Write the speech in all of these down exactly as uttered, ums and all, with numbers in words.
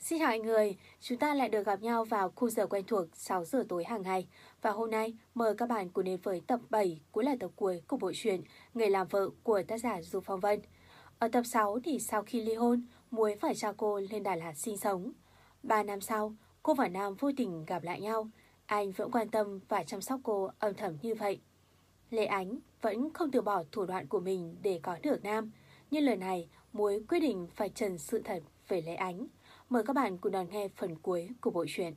Xin chào mọi người, chúng ta lại được gặp nhau vào khung giờ quen thuộc sáu giờ tối hàng ngày. Và hôm nay mời các bạn cùng đến với tập bảy, cũng là tập cuối của bộ truyện Người làm vợ của tác giả Du Phong Vân. Ở tập sáu thì sau khi ly hôn, Muối phải cho cô lên Đà Lạt sinh sống. Ba năm sau, cô và Nam vô tình gặp lại nhau. Anh vẫn quan tâm và chăm sóc cô âm thầm như vậy. Lê Ánh vẫn không từ bỏ thủ đoạn của mình để có được Nam. Nhưng lần này, Muối quyết định phải trần sự thật về Lê Ánh. Mời các bạn cùng đón nghe phần cuối của bộ truyện.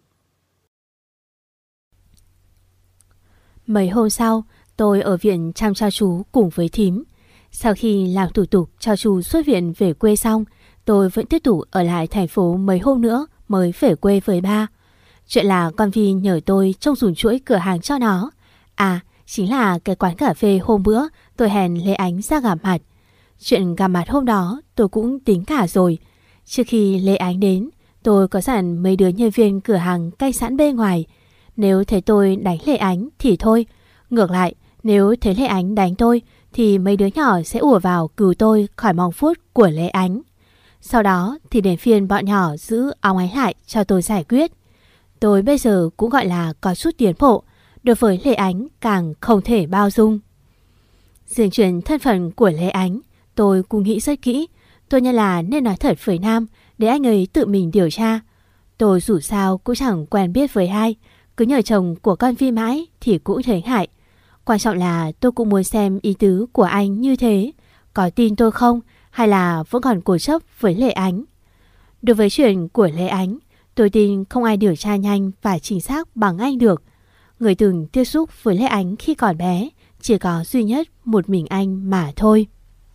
Mấy hôm sau, tôi ở viện chăm cho chú cùng với thím. Sau khi làm thủ tục cho chú xuất viện về quê xong, tôi vẫn tiếp tục ở lại thành phố mấy hôm nữa mới về quê với ba. Chuyện là con Vi nhờ tôi trông giùm chuỗi cửa hàng cho nó. À, chính là cái quán cà phê hôm bữa tôi hẹn Lê Ánh ra gặp mặt. Chuyện gặp mặt hôm đó tôi cũng tính cả rồi. Trước khi Lê Ánh đến, tôi có dặn mấy đứa nhân viên cửa hàng canh sẵn bên ngoài. Nếu thấy tôi đánh Lê Ánh thì thôi. Ngược lại, nếu thấy Lê Ánh đánh tôi thì mấy đứa nhỏ sẽ ùa vào cứu tôi khỏi mong vuốt của Lê Ánh. Sau đó thì đến phiên bọn nhỏ giữ óng ánh lại cho tôi giải quyết. Tôi bây giờ cũng gọi là có chút tiến bộ, đối với Lê Ánh càng không thể bao dung. Riêng chuyện thân phận của Lê Ánh, tôi cũng nghĩ rất kỹ. Tôi nhận là nên nói thật với Nam để anh ấy tự mình điều tra. Tôi dù sao cũng chẳng quen biết với ai, cứ nhờ chồng của con Vi mãi thì cũng thấy ngại. Quan trọng là tôi cũng muốn xem ý tứ của anh như thế, có tin tôi không hay là vẫn còn cố chấp với Lê Ánh. Đối với chuyện của Lê Ánh, tôi tin không ai điều tra nhanh và chính xác bằng anh được. Người từng tiếp xúc với Lê Ánh khi còn bé chỉ có duy nhất một mình anh mà thôi.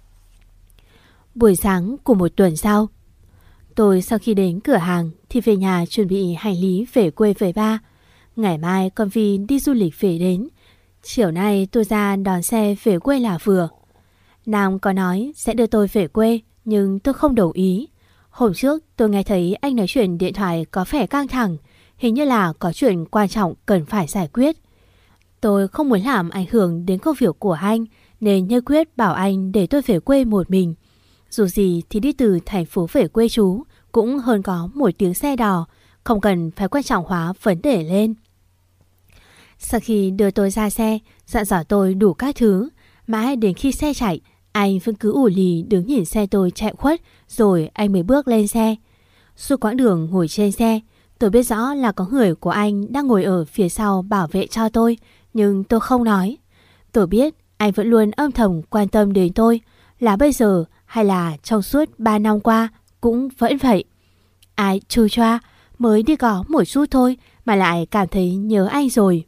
Buổi sáng của một tuần sau, tôi sau khi đến cửa hàng thì về nhà chuẩn bị hành lý về quê với ba. Ngày mai con Vi đi du lịch về đến. Chiều nay tôi ra đón xe về quê là vừa. Nam có nói sẽ đưa tôi về quê, nhưng tôi không đồng ý. Hôm trước tôi nghe thấy anh nói chuyện điện thoại có vẻ căng thẳng, hình như là có chuyện quan trọng cần phải giải quyết. Tôi không muốn làm ảnh hưởng đến công việc của anh, nên nhất quyết bảo anh để tôi về quê một mình. Dù gì thì đi từ thành phố về quê chú cũng hơn có một tiếng xe đò, không cần phải quan trọng hóa vấn đề lên. Sau khi đưa tôi ra xe, dặn dò tôi đủ các thứ, mãi đến khi xe chạy, anh vẫn cứ ủ lì đứng nhìn xe tôi chạy khuất, rồi anh mới bước lên xe. Suốt quãng đường ngồi trên xe, tôi biết rõ là có người của anh đang ngồi ở phía sau bảo vệ cho tôi, nhưng tôi không nói. Tôi biết anh vẫn luôn âm thầm quan tâm đến tôi, là bây giờ hay là trong suốt ba năm qua cũng vẫn vậy. Ai chu choa, mới đi có một chút thôi mà lại cảm thấy nhớ anh rồi.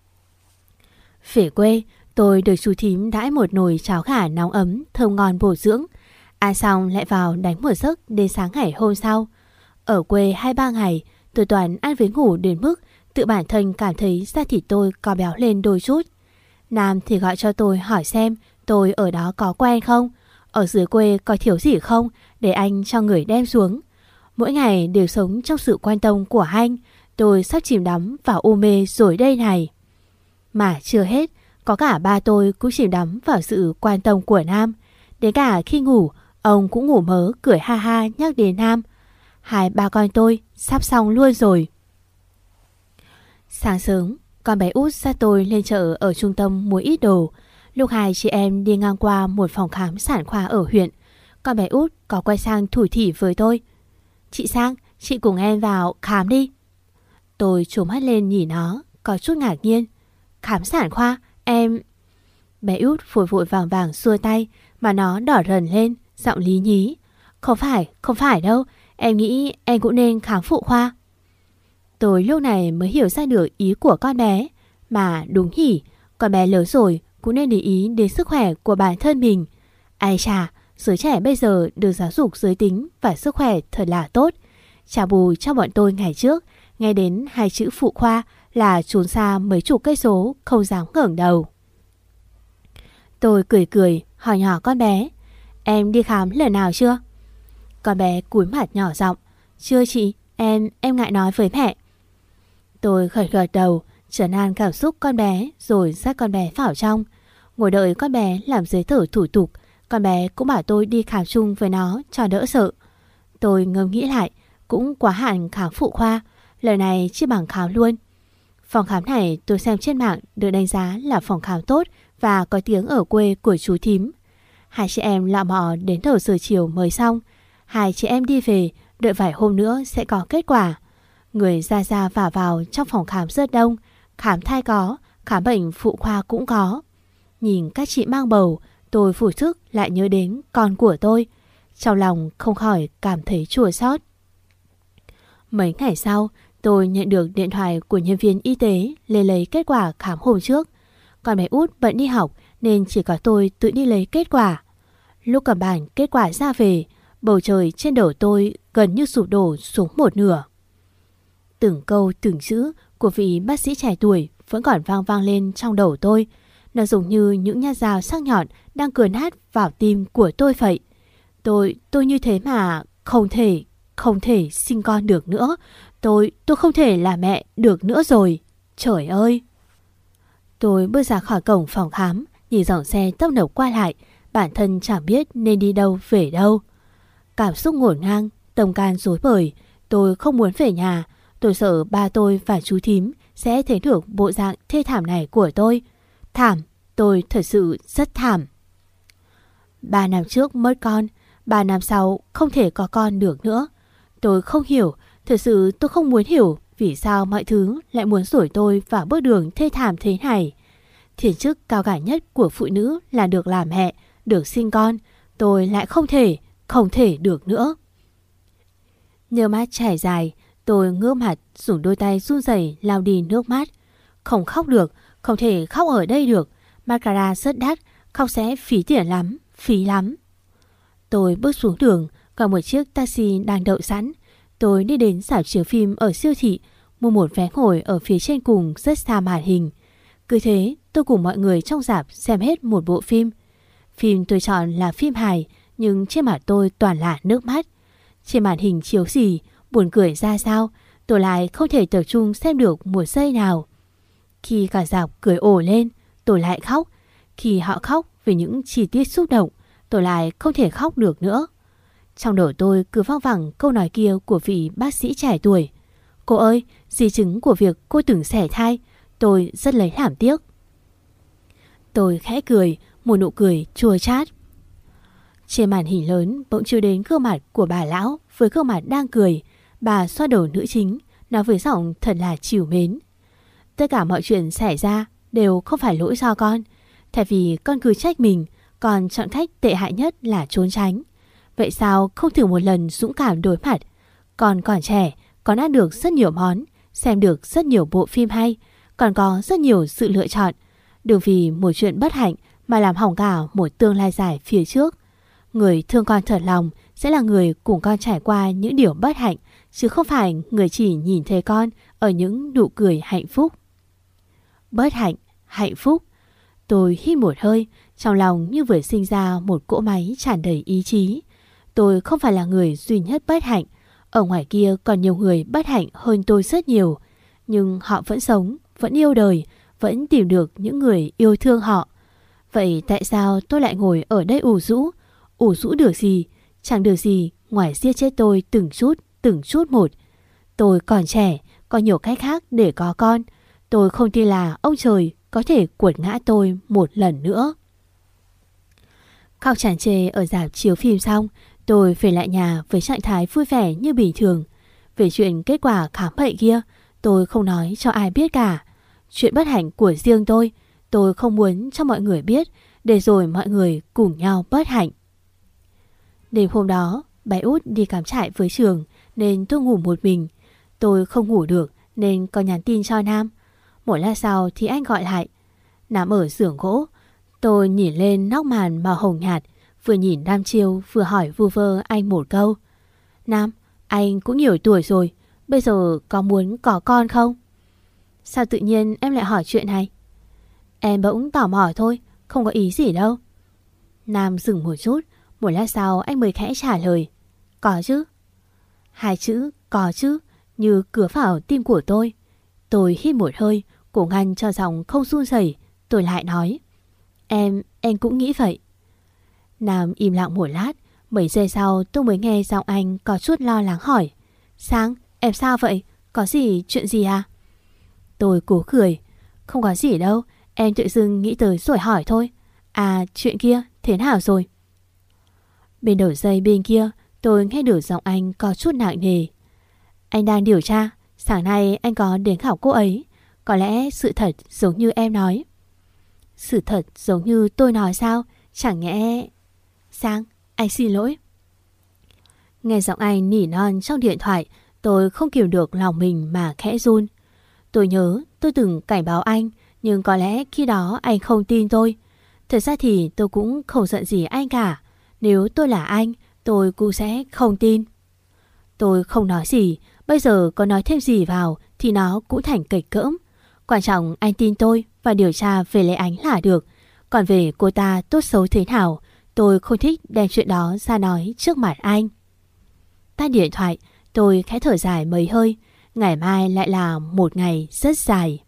Về quê, tôi được chú thím đãi một nồi cháo gà nóng ấm, thơm ngon bổ dưỡng. Ăn xong lại vào đánh một giấc đến sáng ngày hôm sau. Ở quê hai ba ngày, tôi toàn ăn với ngủ đến mức tự bản thân cảm thấy da thịt tôi có béo lên đôi chút. Nam thì gọi cho tôi hỏi xem tôi ở đó có quen không, ở dưới quê có thiếu gì không để anh cho người đem xuống. Mỗi ngày đều sống trong sự quan tâm của anh. Tôi sắp chìm đắm vào u mê rồi đây này. Mà chưa hết, có cả ba tôi cũng chìm đắm vào sự quan tâm của Nam. Đến cả khi ngủ, ông cũng ngủ mớ cười ha ha nhắc đến Nam. Hai ba con tôi sắp xong luôn rồi. Sáng sớm, con bé út dắt tôi lên chợ ở trung tâm mua ít đồ. Lúc hai chị em đi ngang qua một phòng khám sản khoa ở huyện, con bé út có quay sang thủ thỉ với tôi. Chị Sang, chị cùng em vào khám đi. Tôi trố mắt lên nhìn nó, có chút ngạc nhiên. Khám sản khoa, em... Bé út vội vội vàng vàng xua tay, mà nó đỏ rần lên, giọng lý nhí. Không phải, không phải đâu, em nghĩ em cũng nên khám phụ khoa. Tôi lúc này mới hiểu ra được ý của con bé. Mà đúng nhỉ, con bé lớn rồi cũng nên để ý đến sức khỏe của bản thân mình. Ai chà, giới trẻ bây giờ được giáo dục giới tính và sức khỏe thật là tốt. Chả bù cho bọn tôi ngày trước, nghe đến hai chữ phụ khoa là trốn xa mấy chục cây số, không dám ngẩng đầu. Tôi cười cười hỏi nhỏ con bé, em đi khám lần nào chưa? Con bé cúi mặt nhỏ giọng, chưa chị, em em ngại nói với mẹ. Tôi gật gật đầu, trấn an cảm xúc con bé, rồi dắt con bé vào trong. Ngồi đợi con bé làm giấy tờ thủ tục, con bé cũng bảo tôi đi khám chung với nó cho đỡ sợ. Tôi ngẫm nghĩ lại, cũng quá hạn khám phụ khoa, lời này chia bằng khám luôn. Phòng khám này tôi xem trên mạng được đánh giá là phòng khám tốt và có tiếng ở quê của chú thím. Hai chị em lọ mọ đến đầu giờ chiều mới xong. Hai chị em đi về, đợi vài hôm nữa sẽ có kết quả. Người ra ra vào vào trong phòng khám rất đông. Khám thai có, khám bệnh phụ khoa cũng có. Nhìn các chị mang bầu, tôi vô thức lại nhớ đến con của tôi. Trong lòng không khỏi cảm thấy chua xót. Mấy ngày sau, tôi nhận được điện thoại của nhân viên y tế lên lấy kết quả khám hôm trước. Còn bé út bận đi học nên chỉ có tôi tự đi lấy kết quả. Lúc cầm bản kết quả ra về, bầu trời trên đầu tôi gần như sụp đổ xuống một nửa. Từng câu từng chữ của vị bác sĩ trẻ tuổi vẫn còn vang vang lên trong đầu tôi. Nó giống như những nhát dao sắc nhọn đang cườn nát vào tim của tôi vậy. Tôi, tôi như thế mà không thể, không thể sinh con được nữa. Tôi, tôi không thể là mẹ được nữa rồi. Trời ơi! Tôi bước ra khỏi cổng phòng khám, nhìn dòng xe tấp nập qua lại, bản thân chẳng biết nên đi đâu về đâu. Cảm xúc ngổn ngang, tâm can rối bời. Tôi không muốn về nhà. Tôi sợ ba tôi và chú thím sẽ thấy được bộ dạng thê thảm này của tôi. Thảm, tôi thật sự rất thảm. Ba năm trước mất con, ba năm sau không thể có con được nữa. Tôi không hiểu, thật sự tôi không muốn hiểu vì sao mọi thứ lại muốn đuổi tôi vào bước đường thê thảm thế này. Thiên chức cao cả nhất của phụ nữ là được làm mẹ, được sinh con. Tôi lại không thể, không thể được nữa. Nhớ mắt chảy dài, tôi ngước mặt dùng đôi tay run rẩy lau đi nước mắt. Không khóc được, không thể khóc ở đây được. Mascara rất đắt, khóc sẽ phí tiền lắm, phí lắm. Tôi bước xuống đường, còn một chiếc taxi đang đậu sẵn. Tôi đi đến rạp chiếu phim ở siêu thị, mua một vé ngồi ở phía trên cùng rất xa màn hình. Cứ thế, tôi cùng mọi người trong rạp xem hết một bộ phim. Phim tôi chọn là phim hài, nhưng trên mặt tôi toàn là nước mắt. Trên màn hình chiếu gì, buồn cười ra sao, tôi lại không thể tập trung xem được một giây nào. Khi cả rạp cười ồ lên, tôi lại khóc. Khi họ khóc vì những chi tiết xúc động, tôi lại không thể khóc được nữa. Trong đầu tôi cứ văng vẳng câu nói kia của vị bác sĩ trẻ tuổi. Cô ơi, di chứng của việc cô từng sẻ thai, tôi rất lấy làm tiếc. Tôi khẽ cười, một nụ cười chua chát. Trên màn hình lớn bỗng chiếu đến gương mặt của bà lão với gương mặt đang cười. Bà xoa đầu nữ chính, nói với giọng thật là trìu mến. Tất cả mọi chuyện xảy ra đều không phải lỗi do con. Thay vì con cứ trách mình, con chọn cách tệ hại nhất là trốn tránh. Vậy sao không thử một lần dũng cảm đối mặt? Con còn trẻ, con ăn được rất nhiều món, xem được rất nhiều bộ phim hay, còn có rất nhiều sự lựa chọn. Đừng vì một chuyện bất hạnh mà làm hỏng cả một tương lai dài phía trước. Người thương con thật lòng sẽ là người cùng con trải qua những điều bất hạnh, chứ không phải người chỉ nhìn thấy con ở những nụ cười hạnh phúc. Bất hạnh, hạnh phúc. Tôi hít một hơi, trong lòng như vừa sinh ra một cỗ máy tràn đầy ý chí. Tôi không phải là người duy nhất bất hạnh. Ở ngoài kia còn nhiều người bất hạnh hơn tôi rất nhiều. Nhưng họ vẫn sống, vẫn yêu đời, vẫn tìm được những người yêu thương họ. Vậy tại sao tôi lại ngồi ở đây ủ rũ? Ủ rũ được gì? Chẳng được gì ngoài giết chết tôi từng chút, từng chút một. Tôi còn trẻ, có nhiều cách khác để có con. Tôi không tin là ông trời có thể quật ngã tôi một lần nữa. Khóc tràn trề ở rạp chiếu phim xong, tôi về lại nhà với trạng thái vui vẻ như bình thường. Về chuyện kết quả khám bệnh kia, tôi không nói cho ai biết cả. Chuyện bất hạnh của riêng tôi, tôi không muốn cho mọi người biết, để rồi mọi người cùng nhau bất hạnh. Đêm hôm đó, bé út đi cắm trại với trường nên tôi ngủ một mình. Tôi không ngủ được nên có nhắn tin cho Nam. Một lát sau thì anh gọi lại. Nam ở xưởng gỗ. Tôi nhìn lên nóc màn màu hồng nhạt, vừa nhìn đăm chiêu vừa hỏi vu vơ anh một câu. Nam, anh cũng nhiều tuổi rồi, bây giờ có muốn có con không? Sao tự nhiên em lại hỏi chuyện này? Em bỗng tò mò thôi, không có ý gì đâu. Nam dừng một chút, một lát sau anh mới khẽ trả lời. Có chứ. Hai chữ có chứ như cứa vào tim của tôi. Tôi hít một hơi, cố ngăn cho giọng không run rẩy. Tôi lại nói. Em, em cũng nghĩ vậy. Nam im lặng một lát. Mấy giây sau tôi mới nghe giọng anh có chút lo lắng hỏi. Sang, em sao vậy? Có gì, chuyện gì à? Tôi cố cười. Không có gì đâu, em tự dưng nghĩ tới rồi hỏi thôi. À, chuyện kia, thế nào rồi? Bên đầu dây bên kia, tôi nghe được giọng anh có chút nặng nề. Anh đang điều tra, sáng nay anh có đến khảo cô ấy. Có lẽ sự thật giống như em nói. Sự thật giống như tôi nói sao? Chẳng nhẽ... Sang, anh xin lỗi. Nghe giọng anh nỉ non trong điện thoại, tôi không kìm được lòng mình mà khẽ run. Tôi nhớ tôi từng cảnh báo anh, nhưng có lẽ khi đó anh không tin tôi. Thật ra thì tôi cũng không giận gì anh cả. Nếu tôi là anh, tôi cũng sẽ không tin. Tôi không nói gì, bây giờ có nói thêm gì vào thì nó cũng thành kịch cỡm. Quan trọng anh tin tôi và điều tra về Lệ Ánh là được. Còn về cô ta tốt xấu thế nào, tôi không thích đem chuyện đó ra nói trước mặt anh. Tắt điện thoại, tôi khẽ thở dài mấy hơi. Ngày mai lại là một ngày rất dài.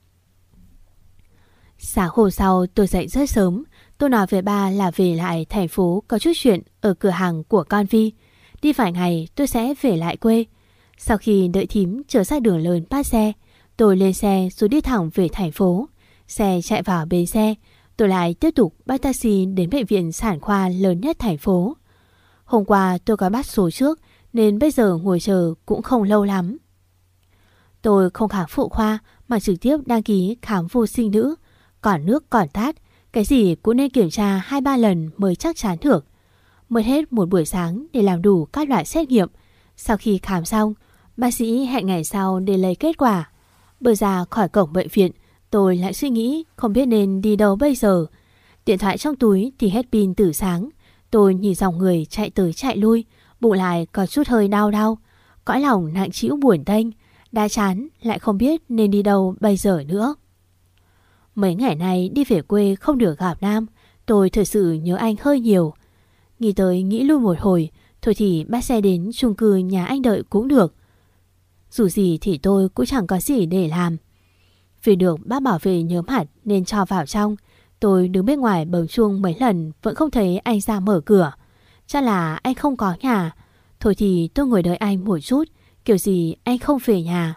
Sáng hôm sau tôi dậy rất sớm. Tôi nói với ba là về lại thành phố có chút chuyện ở cửa hàng của con Vi. Đi vài ngày tôi sẽ về lại quê. Sau khi đợi thím trở ra đường lớn bắt xe, tôi lên xe rồi đi thẳng về thành phố. Xe chạy vào bến xe, tôi lại tiếp tục bắt taxi đến bệnh viện sản khoa lớn nhất thành phố. Hôm qua tôi có bắt số trước nên bây giờ ngồi chờ cũng không lâu lắm. Tôi không khám phụ khoa mà trực tiếp đăng ký khám vô sinh nữ. Còn nước còn tát, cái gì cũng nên kiểm tra hai ba lần mới chắc chắn được. Mất hết một buổi sáng để làm đủ các loại xét nghiệm. Sau khi khám xong, bác sĩ hẹn ngày sau để lấy kết quả. Bước ra khỏi cổng bệnh viện, tôi lại suy nghĩ không biết nên đi đâu bây giờ. Điện thoại trong túi thì hết pin từ sáng. Tôi nhìn dòng người chạy tới chạy lui, bụng lại có chút hơi đau đau. Cõi lòng nặng trĩu buồn tênh, đã chán lại không biết nên đi đâu bây giờ nữa. Mấy ngày nay đi về quê không được gặp Nam, tôi thật sự nhớ anh hơi nhiều. Nghĩ tới nghĩ lui một hồi, thôi thì bắt xe đến chung cư nhà anh đợi cũng được. Dù gì thì tôi cũng chẳng có gì để làm. Vì được bác bảo vệ nhớ mặt nên cho vào trong. Tôi đứng bên ngoài bấm chuông mấy lần vẫn không thấy anh ra mở cửa. Chắc là anh không có nhà. Thôi thì tôi ngồi đợi anh một chút, kiểu gì anh không về nhà.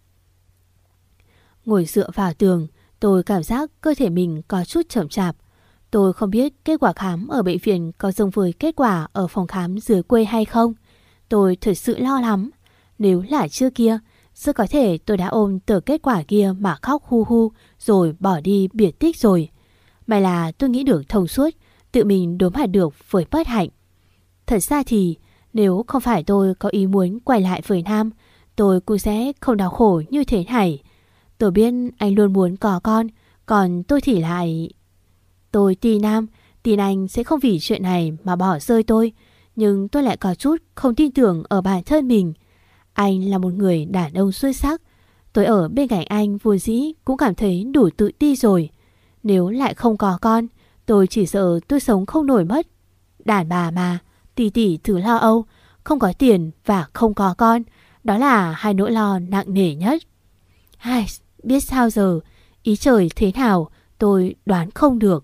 Ngồi dựa vào tường, tôi cảm giác cơ thể mình có chút chậm chạp. Tôi không biết kết quả khám ở bệnh viện có giống với kết quả ở phòng khám dưới quê hay không. Tôi thật sự lo lắm. Nếu là trước kia, rất có thể tôi đã ôm tờ kết quả kia mà khóc hu hu rồi bỏ đi biệt tích rồi. May là tôi nghĩ được thông suốt, tự mình đối mặt được với bất hạnh. Thật ra thì nếu không phải tôi có ý muốn quay lại với Nam, tôi cũng sẽ không đau khổ như thế này. Tôi biết anh luôn muốn có con, còn tôi thì lại... Tôi tin Nam, tin anh sẽ không vì chuyện này mà bỏ rơi tôi. Nhưng tôi lại có chút không tin tưởng ở bản thân mình. Anh là một người đàn ông xuất sắc. Tôi ở bên cạnh anh vốn dĩ cũng cảm thấy đủ tự ti rồi. Nếu lại không có con, tôi chỉ sợ tôi sống không nổi mất. Đàn bà mà, tỷ tỷ thứ lo âu, không có tiền và không có con. Đó là hai nỗi lo nặng nề nhất. Ai, biết sao giờ, ý trời thế nào tôi đoán không được.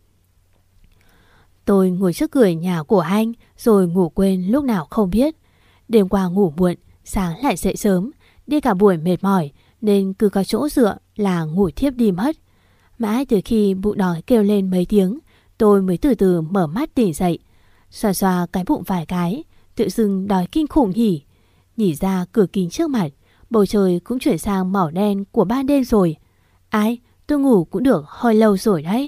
Tôi ngồi trước cửa nhà của anh rồi ngủ quên lúc nào không biết. Đêm qua ngủ muộn, sáng lại dậy sớm, đi cả buổi mệt mỏi nên cứ có chỗ dựa là ngủ thiếp đi mất. Mãi từ khi bụng đói kêu lên mấy tiếng, tôi mới từ từ mở mắt tỉnh dậy. Xoa xoa cái bụng vài cái, tự dưng đói kinh khủng nhỉ. Nhỉ ra cửa kính trước mặt, bầu trời cũng chuyển sang màu đen của ban đêm rồi. Ai, tôi ngủ cũng được hơi lâu rồi đấy.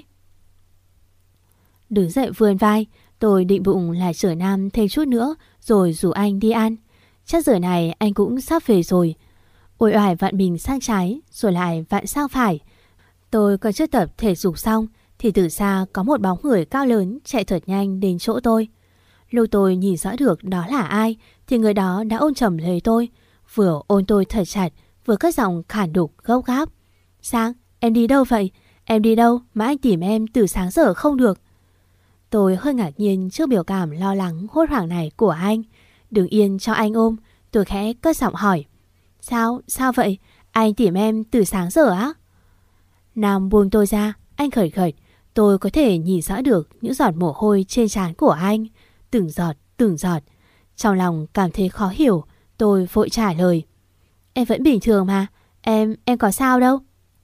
Đứng dậy vươn vai, tôi định bụng là chở Nam thêm chút nữa rồi rủ anh đi ăn. Chắc giờ này anh cũng sắp về rồi. Ôi oải vặn mình sang trái rồi lại vặn sang phải. Tôi còn chưa tập thể dục xong thì từ xa có một bóng người cao lớn chạy thật nhanh đến chỗ tôi. Lúc tôi nhìn rõ được đó là ai thì người đó đã ôm chầm lấy tôi, vừa ôm tôi thật chặt vừa cất giọng khản đục gấp gáp. Sang, em đi đâu vậy? Em đi đâu mà anh tìm em từ sáng giờ không được? Tôi hơi ngạc nhiên trước biểu cảm lo lắng hốt hoảng này của anh. Đứng yên cho anh ôm, tôi khẽ cất giọng hỏi. Sao, sao vậy? Anh tìm em từ sáng giờ á? Nam buông tôi ra, anh khởi khởi. Tôi có thể nhìn rõ được những giọt mồ hôi trên trán của anh. Từng giọt, từng giọt. Trong lòng cảm thấy khó hiểu, Tôi vội trả lời. Em vẫn bình thường mà, em, em có sao đâu.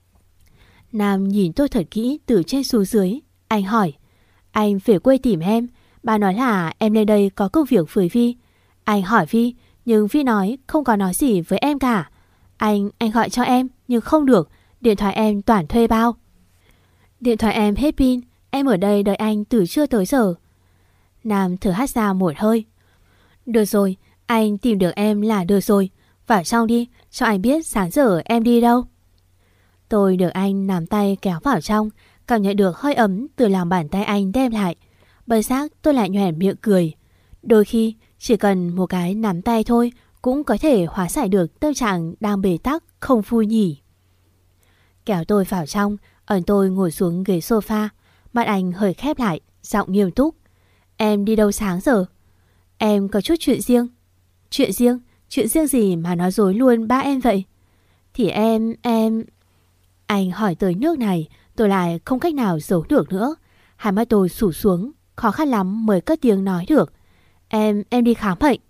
Nam nhìn tôi thật kỹ từ trên xuống dưới. Anh hỏi, anh về quê tìm em, bà nói là em lên đây có công việc với Vi. Anh hỏi Vi, nhưng Vi nói không có nói gì với em cả. Anh, anh gọi cho em, nhưng không được, điện thoại em toàn thuê bao. Điện thoại em hết pin, em ở đây đợi anh từ trưa tới giờ. Nam thở hắt ra một hơi. Được rồi, anh tìm được em là được rồi. Vào trong đi, cho anh biết sáng giờ em đi đâu. Tôi được anh nắm tay kéo vào trong, cảm nhận được hơi ấm từ lòng bàn tay anh đem lại. Bất giác tôi lại nhoẻn miệng cười. Đôi khi chỉ cần một cái nắm tay thôi cũng có thể hóa giải được tâm trạng đang bế tắc không vui nhỉ. Kéo tôi vào trong, ẩn tôi ngồi xuống ghế sofa. Mặt anh hơi khép lại, giọng nghiêm túc. Em đi đâu sáng giờ? Em có chút chuyện riêng. Chuyện riêng? Chuyện riêng gì mà nói dối luôn ba em vậy? Thì em, em... Anh hỏi tới nước này, tôi lại không cách nào giấu được nữa. Hai mắt tôi sụp xuống, khó khăn lắm mới cất tiếng nói được. Em, em đi khám bệnh.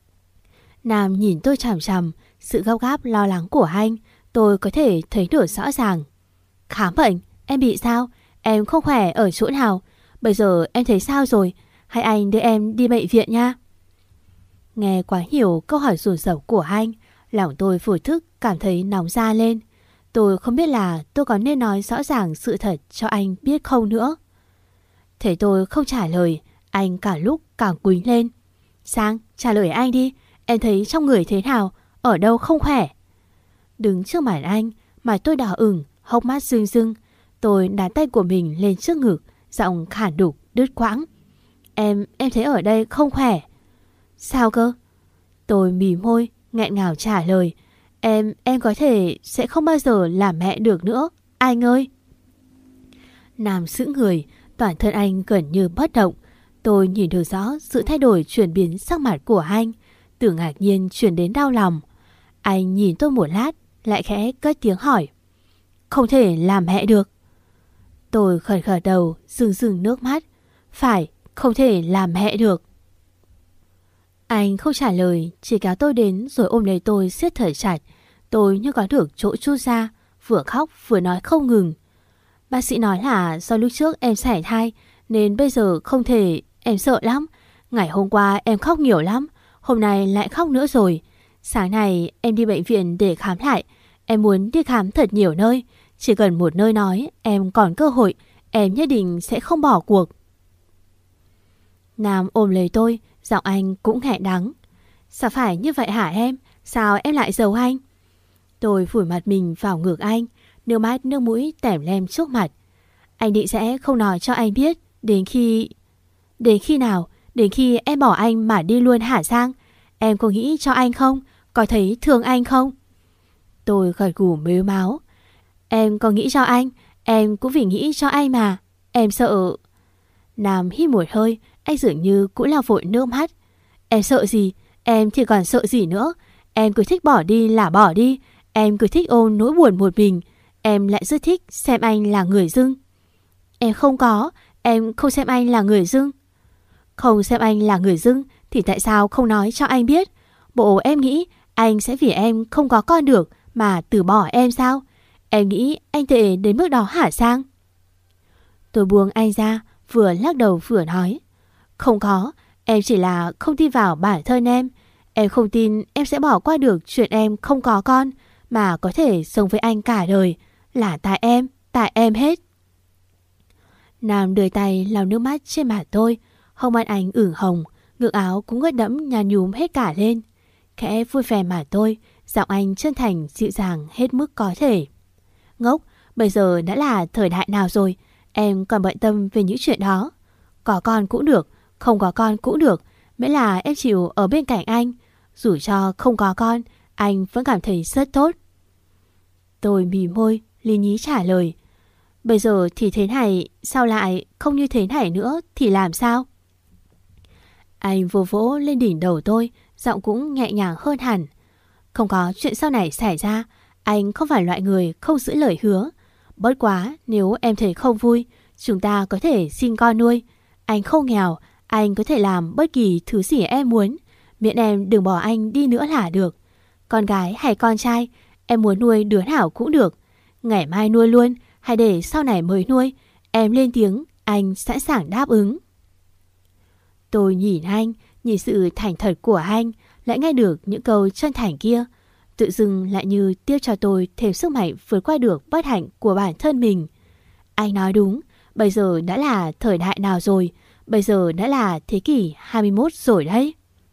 Nam nhìn tôi chằm chằm, sự gấp gáp lo lắng của anh, tôi có thể thấy được rõ ràng. Khám bệnh? Em bị sao? Em không khỏe ở chỗ nào? Bây giờ em thấy sao rồi? Hay anh đưa em đi bệnh viện nha? Nghe quá nhiều câu hỏi rồn rập của anh, lòng tôi vô thức cảm thấy nóng da lên. Tôi không biết là tôi có nên nói rõ ràng sự thật cho anh biết không nữa. Thấy tôi không trả lời, anh cả lúc càng quýnh lên. Sang, trả lời anh đi, em thấy trong người thế nào, ở đâu không khỏe? Đứng trước mặt anh, mặt tôi đỏ ửng, hốc mắt rưng rưng. Tôi đá tay của mình lên trước ngực, giọng khản đục, đứt quãng. Em, em thấy ở đây không khỏe. Sao cơ? Tôi mỉ môi, nghẹn ngào trả lời. Em, em có thể sẽ không bao giờ làm mẹ được nữa, anh ơi. Nam sững người, toàn thân anh gần như bất động. Tôi nhìn được rõ sự thay đổi chuyển biến sắc mặt của anh, từ ngạc nhiên chuyển đến đau lòng. Anh nhìn tôi một lát, lại khẽ cất tiếng hỏi. Không thể làm mẹ được. Tôi gật gật đầu, rưng rưng nước mắt. Phải, không thể làm mẹ được. Anh không trả lời, chỉ kéo tôi đến rồi ôm lấy tôi siết thật chặt. Tôi như có được chỗ chui ra, vừa khóc vừa nói không ngừng. Bác sĩ nói là do lúc trước em sảy thai nên bây giờ không thể, em sợ lắm. Ngày hôm qua em khóc nhiều lắm, hôm nay lại khóc nữa rồi. Sáng nay em đi bệnh viện để khám lại. Em muốn đi khám thật nhiều nơi, chỉ cần một nơi nói em còn cơ hội, em nhất định sẽ không bỏ cuộc. Nam ôm lấy tôi, giọng anh cũng nghẹn đắng. Sao phải như vậy hả em? Sao em lại giấu anh? Tôi vùi mặt mình vào ngực anh, nước mắt nước mũi tẻm lem trước mặt. Anh định sẽ không nói cho anh biết đến khi... Đến khi nào? Đến khi em bỏ anh mà đi luôn hả Sang? Em có nghĩ cho anh không? Có thấy thương anh không? Tôi gật gù mếu máo. Em có nghĩ cho anh, em cũng vì nghĩ cho anh mà. Em sợ... Nam hít một hơi, anh dường như cũng là vội nước mắt. Em sợ gì? Em thì còn sợ gì nữa? Em cứ thích bỏ đi là bỏ đi. Em cứ thích ôm nỗi buồn một mình. Em lại rất thích xem anh là người dưng. Em không có, em không xem anh là người dưng. Không xem anh là người dưng thì tại sao không nói cho anh biết? Bộ em nghĩ anh sẽ vì em không có con được mà từ bỏ em sao? Em nghĩ anh tệ đến mức đó hả Sang? Tôi buông anh ra, vừa lắc đầu vừa nói. Không có, em chỉ là không tin vào bản thân em. Em không tin em sẽ bỏ qua được chuyện em không có con mà có thể sống với anh cả đời. Là tại em, tại em hết. Nam đưa tay lau nước mắt trên mặt tôi. Hông mắt anh ửng hồng, ngực áo cũng ướt đẫm nhăn nhúm hết cả lên. Khẽ vui vẻ mặt tôi, giọng anh chân thành dịu dàng hết mức có thể. Ngốc, bây giờ đã là thời đại nào rồi, em còn bận tâm về những chuyện đó. Có con cũng được, không có con cũng được, miễn là em chịu ở bên cạnh anh. Dù cho không có con, anh vẫn cảm thấy rất tốt. Tôi mỉ môi, lý nhí trả lời. Bây giờ thì thế này, sao lại không như thế này nữa thì làm sao? Anh vỗ vỗ lên đỉnh đầu tôi, giọng cũng nhẹ nhàng hơn hẳn. Không có chuyện sau này xảy ra, anh không phải loại người không giữ lời hứa. Bất quá nếu em thấy không vui, chúng ta có thể xin con nuôi. Anh không nghèo, anh có thể làm bất kỳ thứ gì em muốn. miễn em đừng bỏ anh đi nữa là được. Con gái hay con trai, em muốn nuôi đứa nào cũng được. Ngày mai nuôi luôn hay để sau này mới nuôi, em lên tiếng, anh sẵn sàng đáp ứng. Tôi nhìn anh, nhìn sự thành thật của anh, lại nghe được những câu chân thành kia. Tự dưng lại như tiếp cho tôi thêm sức mạnh vượt qua được bất hạnh của bản thân mình. Anh nói đúng, bây giờ đã là thời đại nào rồi, bây giờ đã là thế kỷ hai mươi mốt rồi đấy.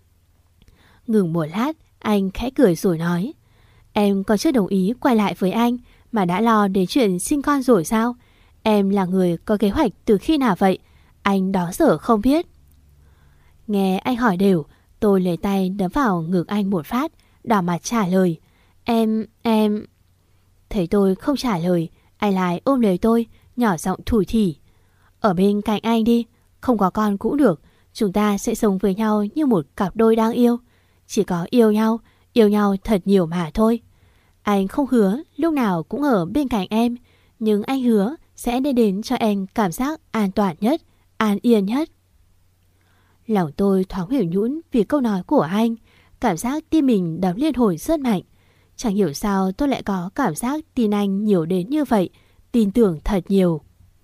Ngừng một lát, anh khẽ cười rồi nói, em còn chưa đồng ý quay lại với anh mà đã lo đến chuyện sinh con rồi sao? Em là người có kế hoạch từ khi nào vậy? Anh đó giờ không biết. Nghe anh hỏi đều, tôi lấy tay đấm vào ngực anh một phát, đỏ mặt trả lời. Em, em... Thấy tôi không trả lời, anh lại ôm lấy tôi, nhỏ giọng thủ thỉ. Ở bên cạnh anh đi, không có con cũng được, chúng ta sẽ sống với nhau như một cặp đôi đang yêu. Chỉ có yêu nhau, yêu nhau thật nhiều mà thôi. Anh không hứa lúc nào cũng ở bên cạnh em, nhưng anh hứa sẽ đem đến cho em cảm giác an toàn nhất, an yên nhất. Lòng tôi thoáng hiểu nhũn vì câu nói của anh, cảm giác tim mình đập liên hồi rất mạnh. Chẳng hiểu sao tôi lại có cảm giác tin anh nhiều đến như vậy, tin tưởng thật nhiều.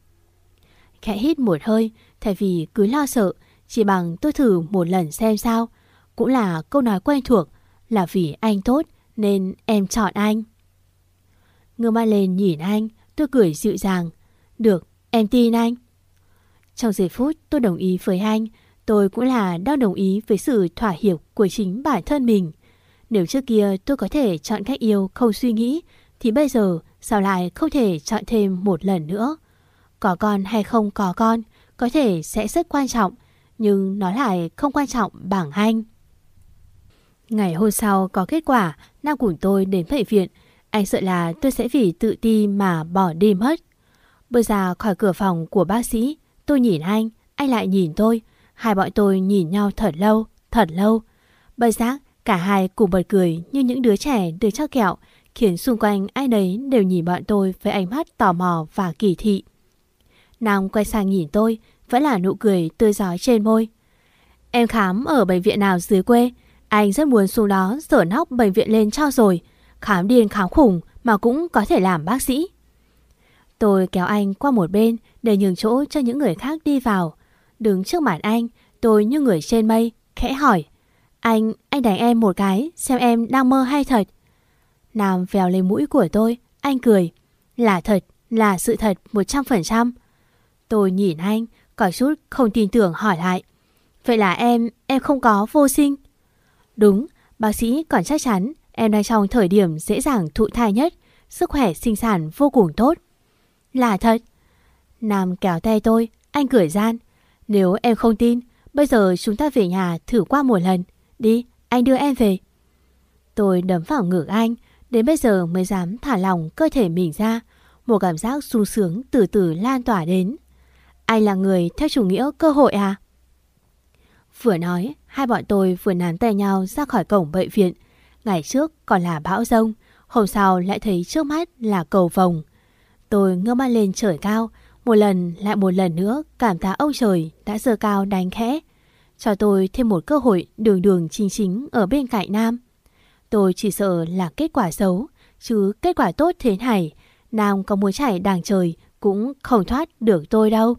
Khẽ hít một hơi, thay vì cứ lo sợ, chỉ bằng tôi thử một lần xem sao. Cũng là câu nói quen thuộc, là vì anh tốt nên em chọn anh. Ngước mắt lên nhìn anh, tôi cười dịu dàng. Được, em tin anh. Trong giây phút tôi đồng ý với anh, tôi cũng là đang đồng ý với sự thỏa hiệp của chính bản thân mình. Nếu trước kia tôi có thể chọn cách yêu không suy nghĩ, thì bây giờ sao lại không thể chọn thêm một lần nữa? Có con hay không có con, có thể sẽ rất quan trọng, nhưng nó lại không quan trọng bằng anh. Ngày hôm sau có kết quả, Nam cùng tôi đến bệnh viện. Anh sợ là tôi sẽ vì tự ti mà bỏ đi mất. Bước ra khỏi cửa phòng của bác sĩ, tôi nhìn anh, anh lại nhìn tôi. Hai bọn tôi nhìn nhau thật lâu, thật lâu. Bất giác, cả hai cùng bật cười như những đứa trẻ được cho kẹo, khiến xung quanh ai nấy đều nhìn bọn tôi với ánh mắt tò mò và kỳ thị. Nam quay sang nhìn tôi, vẫn là nụ cười tươi rói trên môi. Em khám ở bệnh viện nào dưới quê? Anh rất muốn xuống đó dở nóc bệnh viện lên cho rồi. Khám điên khám khủng mà cũng có thể làm bác sĩ. Tôi kéo anh qua một bên để nhường chỗ cho những người khác đi vào. Đứng trước mặt anh, tôi như người trên mây, khẽ hỏi. Anh, anh đánh em một cái, xem em đang mơ hay thật? Nam vèo lên mũi của tôi, anh cười. Là thật, là sự thật một trăm phần trăm. Tôi nhìn anh, có chút không tin tưởng hỏi lại. Vậy là em, em không có vô sinh? Đúng, bác sĩ còn chắc chắn em đang trong thời điểm dễ dàng thụ thai nhất, sức khỏe sinh sản vô cùng tốt. Là thật. Nam kéo tay tôi, anh cười gian. Nếu em không tin, bây giờ chúng ta về nhà thử qua một lần. Đi, anh đưa em về. Tôi đấm vào ngực anh, đến bây giờ mới dám thả lỏng cơ thể mình ra. Một cảm giác sung sướng từ từ lan tỏa đến. Anh là người theo chủ nghĩa cơ hội à? Vừa nói, hai bọn tôi vừa nắm tay nhau ra khỏi cổng bệnh viện. Ngày trước còn là bão giông, hôm sau lại thấy trước mắt là cầu vồng. Tôi ngước mắt lên trời cao, một lần lại một lần nữa cảm tạ ông trời đã giơ cao đánh khẽ, cho tôi thêm một cơ hội đường đường chính chính ở bên cạnh Nam. Tôi chỉ sợ là kết quả xấu, chứ kết quả tốt thế này, Nam có muốn chảy đàng trời cũng không thoát được tôi đâu.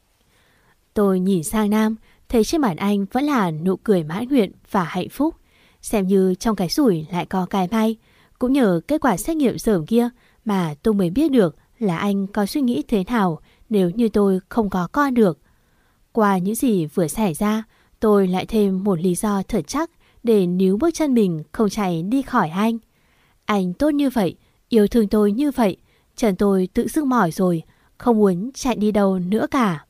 Tôi nhìn sang Nam, thấy trên mặt anh vẫn là nụ cười mãn nguyện và hạnh phúc. Xem như trong cái rủi lại có cái may. Cũng nhờ kết quả xét nghiệm sớm kia mà tôi mới biết được là anh có suy nghĩ thế nào nếu như tôi không có con được. Qua những gì vừa xảy ra, tôi lại thêm một lý do thật chắc để níu bước chân mình không chạy đi khỏi anh. Anh tốt như vậy, yêu thương tôi như vậy, chân tôi tự dưng mỏi rồi, không muốn chạy đi đâu nữa cả.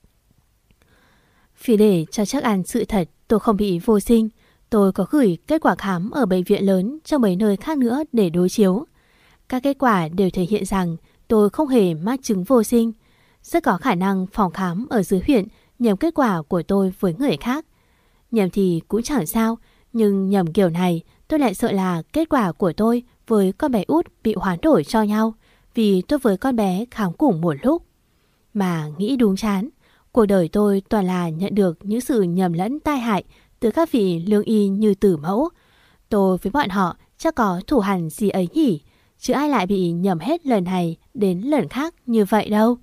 Vì để cho chắc ăn sự thật tôi không bị vô sinh, tôi có gửi kết quả khám ở bệnh viện lớn cho mấy nơi khác nữa để đối chiếu. Các kết quả đều thể hiện rằng tôi không hề mắc chứng vô sinh. Rất có khả năng phòng khám ở dưới huyện nhầm kết quả của tôi với người khác. Nhầm thì cũng chẳng sao, nhưng nhầm kiểu này tôi lại sợ là kết quả của tôi với con bé út bị hoán đổi cho nhau, vì tôi với con bé khám cùng một lúc. Mà nghĩ đúng chán, cuộc đời tôi toàn là nhận được những sự nhầm lẫn tai hại từ các vị lương y như tử mẫu. Tôi với bọn họ chắc có thù hằn gì ấy nhỉ, chứ ai lại bị nhầm hết lần này đến lần khác như vậy đâu.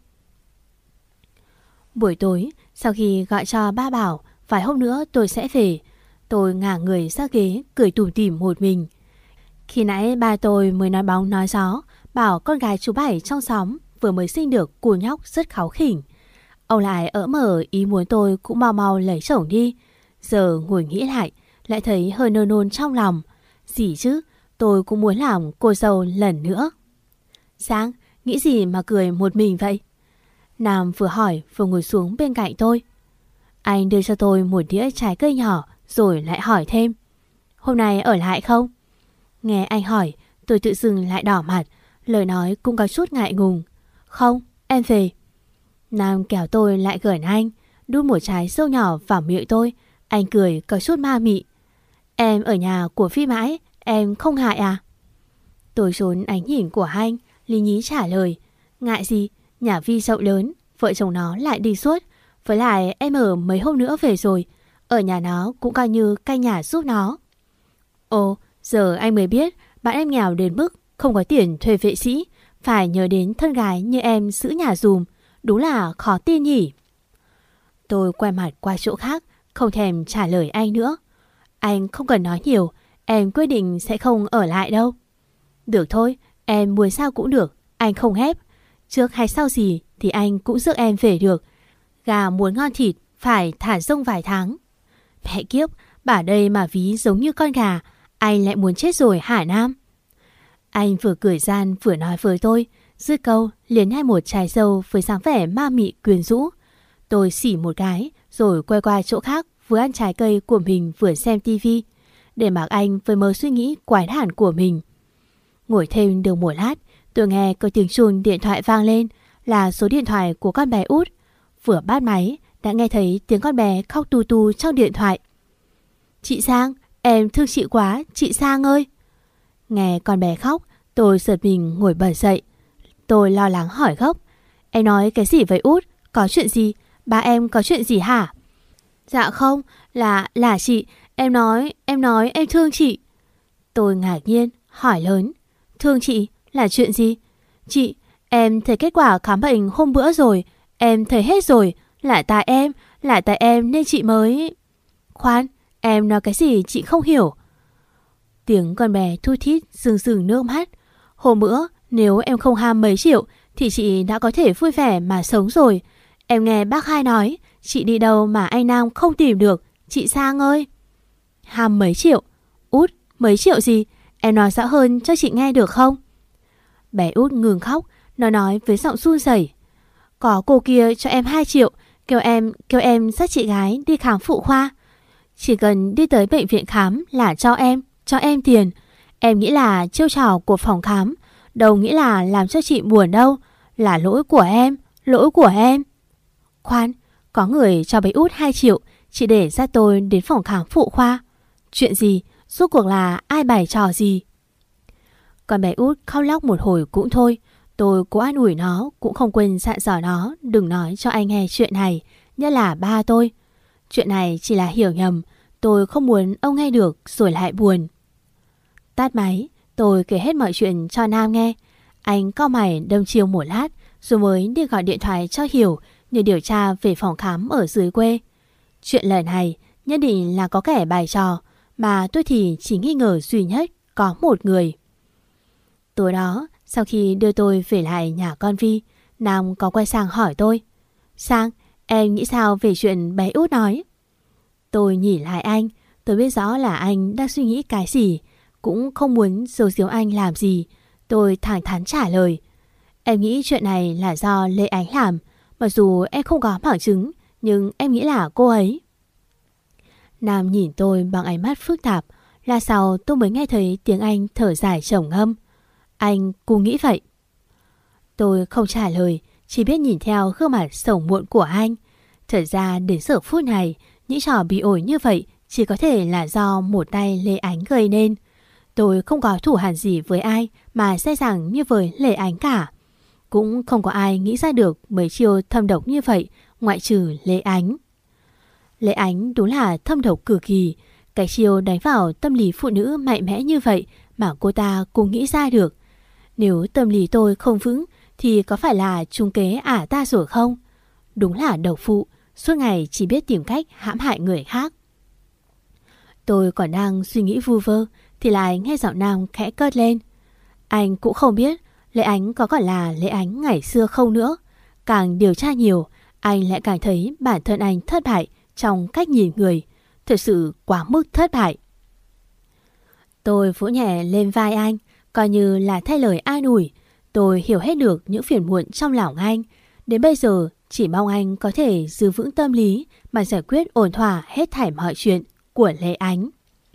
Buổi tối, sau khi gọi cho ba bảo vài hôm nữa tôi sẽ về, tôi ngả người ra ghế cười tủm tỉm một mình. Khi nãy ba tôi mới nói bóng nói gió, bảo con gái chú Bảy trong xóm vừa mới sinh được cô nhóc rất kháu khỉnh. Ông lại ỡ mở ý muốn tôi cũng mau mau lấy chồng đi. Giờ ngồi nghĩ lại, lại thấy hơi nôn nôn trong lòng. Gì chứ, tôi cũng muốn làm cô dâu lần nữa. Giang, nghĩ gì mà cười một mình vậy? Nam vừa hỏi vừa ngồi xuống bên cạnh tôi. Anh đưa cho tôi một đĩa trái cây nhỏ rồi lại hỏi thêm. Hôm nay ở lại không? Nghe anh hỏi, tôi tự dưng lại đỏ mặt, lời nói cũng có chút ngại ngùng. Không, em về. Nam kéo tôi lại gần anh, đút một trái dâu nhỏ vào miệng tôi. Anh cười có chút ma mị. Em ở nhà của Phi mãi, em không ngại à? Tôi trốn ánh nhìn của anh, lý nhí trả lời. Ngại gì, nhà Vi rộng lớn, vợ chồng nó lại đi suốt. Với lại em ở mấy hôm nữa về rồi, ở nhà nó cũng coi như canh nhà giúp nó. Ồ, giờ anh mới biết bạn em nghèo đến mức không có tiền thuê vệ sĩ, phải nhờ đến thân gái như em giữ nhà dùm. Đúng là khó tin nhỉ. Tôi quay mặt qua chỗ khác, không thèm trả lời anh nữa. Anh không cần nói nhiều, em quyết định sẽ không ở lại đâu. Được thôi, em muốn sao cũng được, anh không ép. Trước hay sau gì thì anh cũng rước em về được. Gà muốn ngon thịt phải thả rông vài tháng. Mẹ kiếp, bà đây mà ví giống như con gà, anh lại muốn chết rồi hả Nam? Anh vừa cười gian vừa nói với tôi, dứt câu liền hai một trái dâu với dáng vẻ ma mị quyến rũ. Tôi xỉ một cái rồi quay qua chỗ khác, vừa ăn trái cây của mình vừa xem tivi, để mặc anh với mớ suy nghĩ quái đản của mình. Ngồi thêm được một lát, tôi nghe có tiếng chuông điện thoại vang lên, là số điện thoại của con bé út. Vừa bắt máy đã nghe thấy tiếng con bé khóc tu tu trong điện thoại. Chị Sang, em thương chị quá, chị Sang ơi. Nghe con bé khóc, tôi giật mình ngồi bật dậy. Tôi lo lắng hỏi gấp. Em nói cái gì vậy út? Có chuyện gì? Ba em có chuyện gì hả? Dạ không, là, là chị. Em nói, em nói em thương chị. Tôi ngạc nhiên, hỏi lớn. Thương chị? Là chuyện gì? Chị, em thấy kết quả khám bệnh hôm bữa rồi. Em thấy hết rồi. Là tại em, là tại em nên chị mới... Khoan, em nói cái gì chị không hiểu. Tiếng con bé thu thít rưng rưng nước mắt. Hôm bữa, nếu em không ham mấy triệu thì chị đã có thể vui vẻ mà sống rồi. Em nghe bác hai nói, chị đi đâu mà anh Nam không tìm được, chị Sang ơi. Ham mấy triệu? Út, mấy triệu gì? Em nói rõ hơn cho chị nghe được không? Bé út ngừng khóc, nó nói với giọng run rẩy. Có cô kia cho em hai triệu, kêu em, kêu em dắt chị gái đi khám phụ khoa. Chỉ cần đi tới bệnh viện khám là cho em, cho em tiền. Em nghĩ là chiêu trò của phòng khám, đâu nghĩ là làm cho chị buồn đâu. Là lỗi của em, lỗi của em. Khoan, có người cho bé út hai triệu chỉ để dắt tôi đến phòng khám phụ khoa. Chuyện gì? Rốt cuộc là ai bày trò gì? Con bé út khóc lóc một hồi cũng thôi. Tôi cố an ủi nó, cũng không quên dặn dò nó đừng nói cho anh nghe chuyện này, nhất là ba tôi. Chuyện này chỉ là hiểu nhầm, tôi không muốn ông nghe được rồi lại buồn. Tắt máy, tôi kể hết mọi chuyện cho Nam nghe. Anh cau mày đâm chiêu một lát rồi mới đi gọi điện thoại cho Hiểu nhờ điều tra về phòng khám ở dưới quê. Chuyện lần này nhất định là có kẻ bày trò, mà tôi thì chỉ nghi ngờ duy nhất có một người. Tối đó, sau khi đưa tôi về lại nhà con Vi, Nam có quay sang hỏi tôi. Sang, em nghĩ sao về chuyện bé út nói? Tôi nhìn lại anh, tôi biết rõ là anh đang suy nghĩ cái gì, cũng không muốn giấu giếm anh làm gì. Tôi thẳng thắn trả lời. Em nghĩ chuyện này là do Lê Ánh làm, mặc dù em không có bằng chứng, nhưng em nghĩ là cô ấy. Nam nhìn tôi bằng ánh mắt phức tạp, là sau tôi mới nghe thấy tiếng anh thở dài trầm ngâm. Anh cũng nghĩ vậy. Tôi không trả lời, chỉ biết nhìn theo gương mặt sầu muộn của anh. Thật ra đến giờ phút này, những trò bị ổi như vậy chỉ có thể là do một tay Lê Ánh gây nên. Tôi không có thù hằn gì với ai mà dễ dàng như với Lê Ánh cả. Cũng không có ai nghĩ ra được mấy chiêu thâm độc như vậy ngoại trừ Lê Ánh. Lệ Ánh đúng là thâm độc cực kỳ. Cái chiêu đánh vào tâm lý phụ nữ mạnh mẽ như vậy mà cô ta cũng nghĩ ra được. Nếu tâm lý tôi không vững thì có phải là trung kế ả ta rồi không? Đúng là độc phụ, suốt ngày chỉ biết tìm cách hãm hại người khác. Tôi còn đang suy nghĩ vu vơ thì lại nghe giọng Nam khẽ cất lên. Anh cũng không biết Lệ Ánh có còn là Lệ Ánh ngày xưa không nữa. Càng điều tra nhiều, anh lại càng thấy bản thân anh thất bại trong cách nhìn người. Thật sự quá mức thất bại. Tôi vỗ nhẹ lên vai anh, coi như là thay lời an ủi. Tôi hiểu hết được những phiền muộn trong lòng anh. Đến bây giờ chỉ mong anh có thể giữ vững tâm lý mà giải quyết ổn thỏa hết thảy mọi chuyện của Lệ Ánh.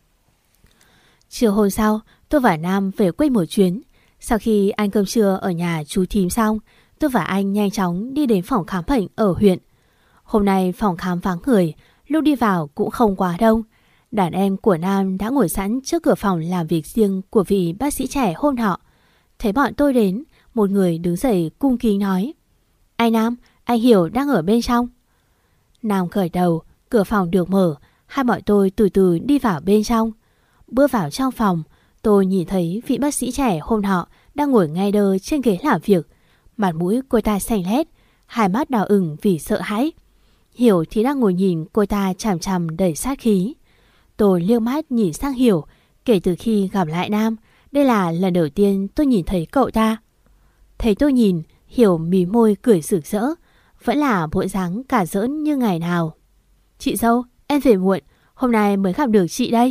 Chiều hôm sau, tôi và Nam về quê một chuyến. Sau khi ăn cơm trưa ở nhà chú thím xong, tôi và anh nhanh chóng đi đến phòng khám bệnh ở huyện. Hôm nay phòng khám vắng người, lúc đi vào cũng không quá đông. Đàn em của Nam đã ngồi sẵn trước cửa phòng làm việc riêng của vị bác sĩ trẻ hôm nọ. Thấy bọn tôi đến, một người đứng dậy cung kính nói: Anh Nam, anh Hiểu đang ở bên trong. Nam khởi đầu, cửa phòng được mở, hai bọn tôi từ từ đi vào bên trong. Bước vào trong phòng, tôi nhìn thấy vị bác sĩ trẻ hôm nọ đang ngồi ngay đơ trên ghế làm việc. Mặt mũi cô ta xanh lét, hai mắt đỏ ửng vì sợ hãi. Hiểu thì đang ngồi nhìn cô ta chằm chằm đầy sát khí. Tôi liếc mắt nhìn sang Hiểu. Kể từ khi gặp lại Nam, đây là lần đầu tiên tôi nhìn thấy cậu ta. Thấy tôi nhìn, Hiểu mí môi cười rực rỡ, vẫn là bộ dáng cả giỡn như ngày nào. Chị dâu, em về muộn, hôm nay mới gặp được chị đây.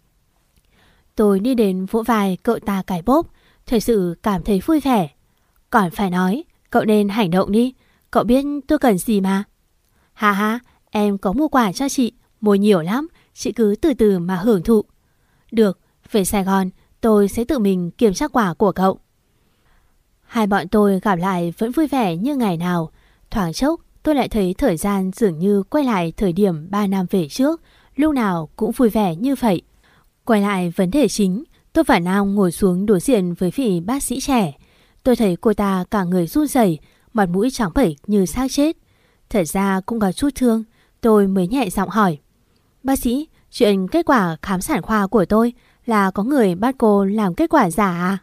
Tôi đi đến vỗ vai cậu ta cái bốp, thật sự cảm thấy vui vẻ. Còn phải nói, cậu nên hành động đi, cậu biết tôi cần gì mà. Ha ha, em có mua quà cho chị, mua nhiều lắm, chị cứ từ từ mà hưởng thụ. Được, về Sài Gòn tôi sẽ tự mình kiểm tra quà của cậu. Hai bọn tôi gặp lại vẫn vui vẻ như ngày nào. Thoáng chốc tôi lại thấy thời gian dường như quay lại thời điểm ba năm về trước, lúc nào cũng vui vẻ như vậy. Quay lại vấn đề chính, tôi và Nam ngồi xuống đối diện với vị bác sĩ trẻ. Tôi thấy cô ta cả người run rẩy, mặt mũi trắng bệch như xác chết. Thật ra cũng có chút thương, tôi mới nhẹ giọng hỏi: Bác sĩ, chuyện kết quả khám sản khoa của tôi là có người bắt cô làm kết quả giả à?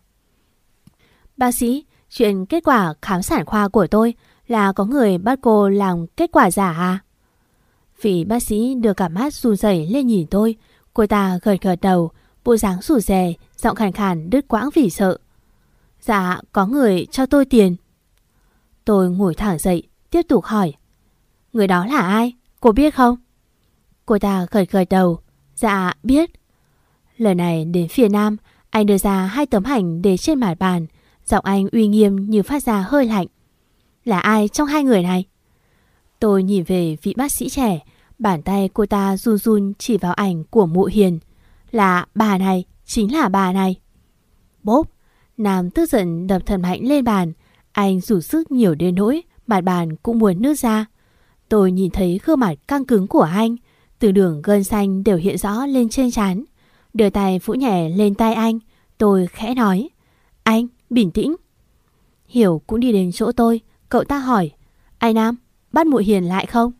Bác sĩ, chuyện kết quả khám sản khoa của tôi là có người bắt cô làm kết quả giả à? Vị bác sĩ đưa cả mắt run rẩy lên nhìn tôi. Cô ta gật gật đầu, bộ dáng rủ rè, giọng khàn khàn đứt quãng vì sợ. Dạ, có người cho tôi tiền. Tôi ngồi thẳng dậy, tiếp tục hỏi: Người đó là ai? Cô biết không? Cô ta gật gật đầu. Dạ, biết. Lần này đến phía Nam, anh đưa ra hai tấm ảnh để trên mặt bàn. Giọng anh uy nghiêm như phát ra hơi lạnh. Là ai trong hai người này? Tôi nhìn về vị bác sĩ trẻ. Bàn tay cô ta run run chỉ vào ảnh của mụ Hiền. Là bà này, chính là bà này. Bốp, Nam tức giận đập thật mạnh lên bàn. Anh rủ sức nhiều đến nỗi mặt bàn cũng muốn nứt ra. Tôi nhìn thấy gương mặt căng cứng của anh, từ đường gân xanh đều hiện rõ lên trên trán. Đưa tay vỗ nhẹ lên tay anh. Tôi khẽ nói: Anh, bình tĩnh. Hiểu cũng đi đến chỗ tôi. Cậu ta hỏi: Anh Nam, bắt mụ Hiền lại không?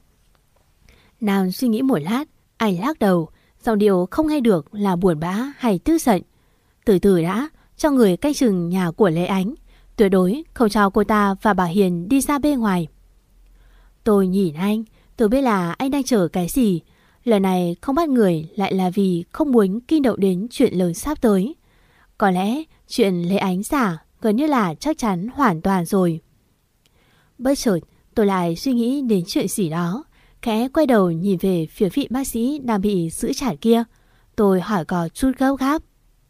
Nam suy nghĩ một lát, anh lắc đầu, giọng điệu không nghe được là buồn bã hay tức giận. Từ từ đã, cho người canh chừng nhà của Lệ Ánh, tuyệt đối không cho cô ta và bà Hiền đi ra bên ngoài. Tôi nhìn anh, tôi biết là anh đang chờ cái gì. Lần này không bắt người lại là vì không muốn kinh động đến chuyện lớn sắp tới. Có lẽ chuyện Lệ Ánh giả gần như là chắc chắn hoàn toàn rồi. Bất chợt tôi lại suy nghĩ đến chuyện gì đó, khẽ quay đầu nhìn về phía vị bác sĩ đang bị giữ chặt kia. Tôi hỏi có chút gấp gáp: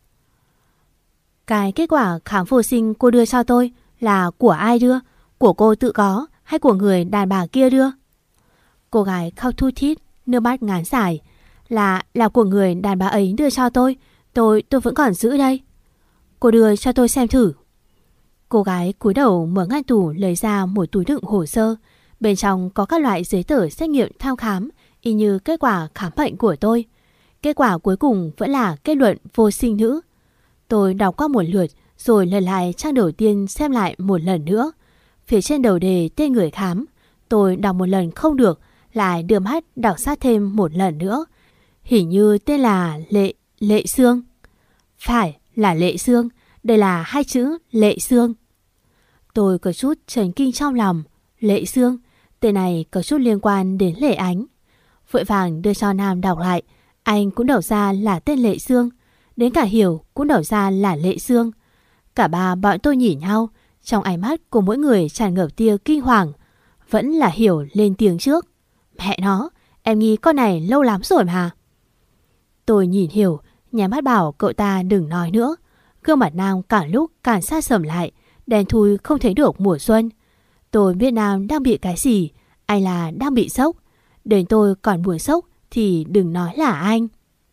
Cái kết quả khám vô sinh cô đưa cho tôi là của ai đưa? Của cô tự có hay của người đàn bà kia đưa? Cô gái khóc thút thít, nước mắt ngán dài. Là, là của người đàn bà ấy đưa cho tôi. Tôi, tôi vẫn còn giữ đây. Cô đưa cho tôi xem thử. Cô gái cúi đầu mở ngăn tủ lấy ra một túi đựng hồ sơ. Bên trong có các loại giấy tờ xét nghiệm thăm khám, y như kết quả khám bệnh của tôi. Kết quả cuối cùng vẫn là kết luận vô sinh nữ. Tôi đọc qua một lượt rồi lần lại trang đầu tiên xem lại một lần nữa. Phía trên đầu đề tên người khám, tôi đọc một lần không được, lại đưa mắt đọc sát thêm một lần nữa. Hình như tên là Lệ Lệ Sương. Phải, là Lệ Sương. Đây là hai chữ Lệ Sương. Tôi có chút chấn kinh trong lòng. Lệ Sương, tên này có chút liên quan đến Lệ Ánh. Vội vàng đưa cho Nam đọc lại. Anh cũng đọc ra là tên Lệ Sương. Đến cả Hiểu cũng đọc ra là Lệ Sương. Cả ba bọn tôi nhìn nhau. Trong ánh mắt của mỗi người tràn ngập tia kinh hoàng. Vẫn là Hiểu lên tiếng trước. Mẹ nó, em nghi con này lâu lắm rồi mà. Tôi nhìn Hiểu, nhắm mắt bảo cậu ta đừng nói nữa. Gương mặt Nam càng lúc càng xa sầm lại, đen thui không thấy được mùa xuân. Tôi biết Nam đang bị cái gì, anh là đang bị sốc. Đến tôi còn buồn sốc thì đừng nói là anh.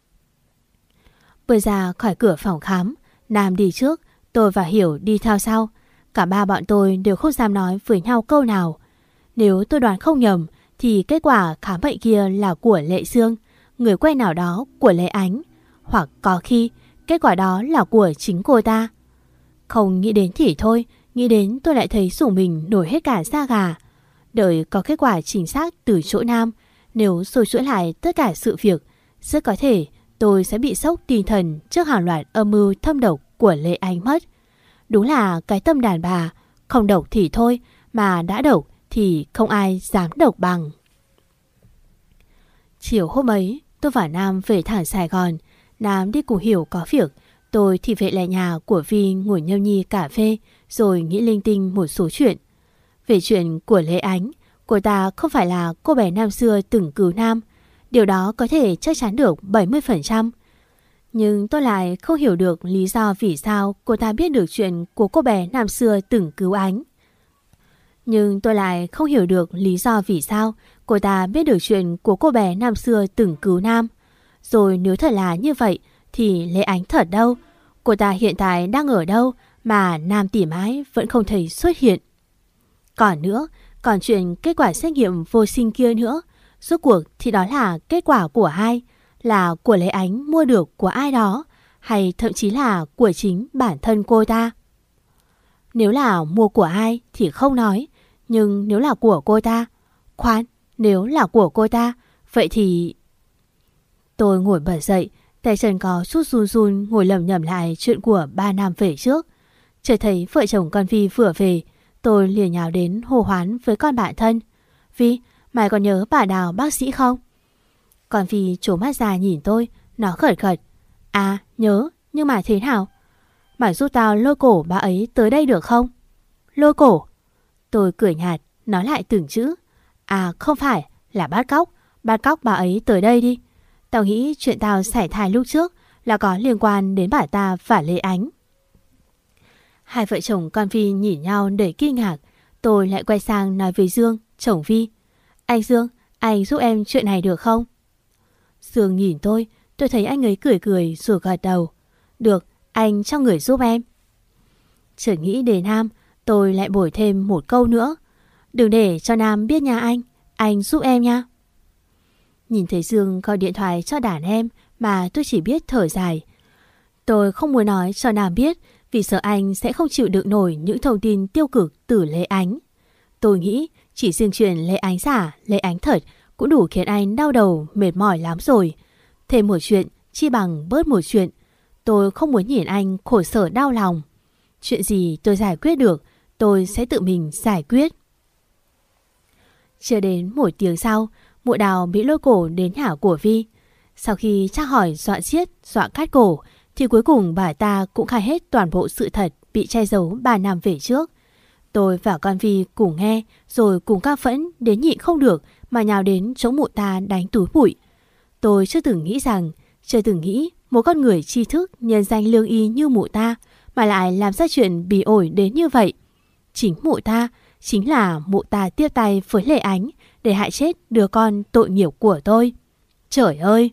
Bước ra khỏi cửa phòng khám, Nam đi trước, tôi và Hiểu đi theo sau. Cả ba bọn tôi đều không dám nói với nhau câu nào. Nếu tôi đoán không nhầm thì kết quả khám bệnh kia là của Lệ Sương, người quen nào đó của Lệ Ánh. Hoặc có khi kết quả đó là của chính cô ta. Không nghĩ đến thì thôi, nghĩ đến tôi lại thấy rủng mình nổi hết cả da gà. Đợi có kết quả chính xác từ chỗ Nam, nếu rồi chuỗi lại tất cả sự việc, rất có thể tôi sẽ bị sốc tinh thần trước hàng loạt âm mưu thâm độc của Lệ Ánh mất. Đúng là cái tâm đàn bà, không độc thì thôi, mà đã độc thì không ai dám độc bằng. Chiều hôm ấy, tôi và Nam về thẳng Sài Gòn. Nam đi cùng Hiểu có việc, tôi thì về lại nhà của Vi ngồi nhâm nhi cà phê rồi nghĩ linh tinh một số chuyện. Về chuyện của Lệ Ánh, cô ta không phải là cô bé năm xưa từng cứu Nam. Điều đó có thể chắc chắn được bảy mươi phần trăm. Nhưng tôi lại không hiểu được lý do vì sao cô ta biết được chuyện của cô bé năm xưa từng cứu Ánh. Nhưng tôi lại không hiểu được lý do vì sao cô ta biết được chuyện của cô bé năm xưa từng cứu Nam. Rồi nếu thật là như vậy thì Lệ Ánh thật đâu? Cô ta hiện tại đang ở đâu mà Nam tìm mãi vẫn không thấy xuất hiện? Còn nữa, còn chuyện kết quả xét nghiệm vô sinh kia nữa. Rốt cuộc thì đó là kết quả của ai? Là của Lệ Ánh mua được của ai đó? Hay thậm chí là của chính bản thân cô ta? Nếu là mua của ai thì không nói. Nhưng nếu là của cô ta... Khoan, nếu là của cô ta, vậy thì... Tôi ngồi bật dậy, tay chân có chút run run ngồi lẩm nhẩm lại chuyện của ba năm về trước. Chợt thấy vợ chồng con Vi vừa về, tôi liền nhào đến hô hoán với con bạn thân. Vi, mày còn nhớ bà Đào bác sĩ không? Con Vi trố mắt ra nhìn tôi, nó khẩn khẩn. À, nhớ, nhưng mà thế nào? Mày giúp tao lôi cổ bà ấy tới đây được không? Lôi cổ? Tôi cười nhạt, nói lại từng chữ. À không phải, là bắt cóc, bắt cóc bà ấy tới đây đi. Tao nghĩ chuyện tao sảy thai lúc trước là có liên quan đến bà ta và Lệ Ánh. Hai vợ chồng con Vi nhìn nhau đầy kinh ngạc. Tôi lại quay sang nói với Dương, chồng Vi. Anh Dương, anh giúp em chuyện này được không? Dương nhìn tôi, tôi thấy anh ấy cười cười rồi gật đầu. Được, anh cho người giúp em. Chợt nghĩ đến Nam, tôi lại bổ thêm một câu nữa. Đừng để cho Nam biết nha anh, anh giúp em nha. Nhìn thấy Dương gọi điện thoại cho đàn em mà tôi chỉ biết thở dài. Tôi không muốn nói cho Nam biết vì sợ anh sẽ không chịu đựng nổi những thông tin tiêu cực từ Lệ Ánh. Tôi nghĩ chỉ riêng chuyện Lệ Ánh giả, Lệ Ánh thật cũng đủ khiến anh đau đầu mệt mỏi lắm rồi. Thêm một chuyện chi bằng bớt một chuyện. Tôi không muốn nhìn anh khổ sở đau lòng. Chuyện gì tôi giải quyết được, tôi sẽ tự mình giải quyết. Chưa đến một tiếng sau, mụ Đào bị lôi cổ đến nhà của Vi. Sau khi tra hỏi dọa giết, dọa cắt cổ, thì cuối cùng bà ta cũng khai hết toàn bộ sự thật bị che giấu ba năm về trước. Tôi và con Vi cùng nghe, rồi cùng ca phẫn đến nhịn không được mà nhào đến chỗ mụ ta đánh túi bụi. Tôi chưa từng nghĩ rằng, chưa từng nghĩ một con người tri thức, nhân danh lương y như mụ ta mà lại làm ra chuyện bỉ ổi đến như vậy. Chính mụ ta, chính là mụ ta tiếp tay với Lệ Ánh để hại chết đứa con tội nghiệp của tôi. Trời ơi!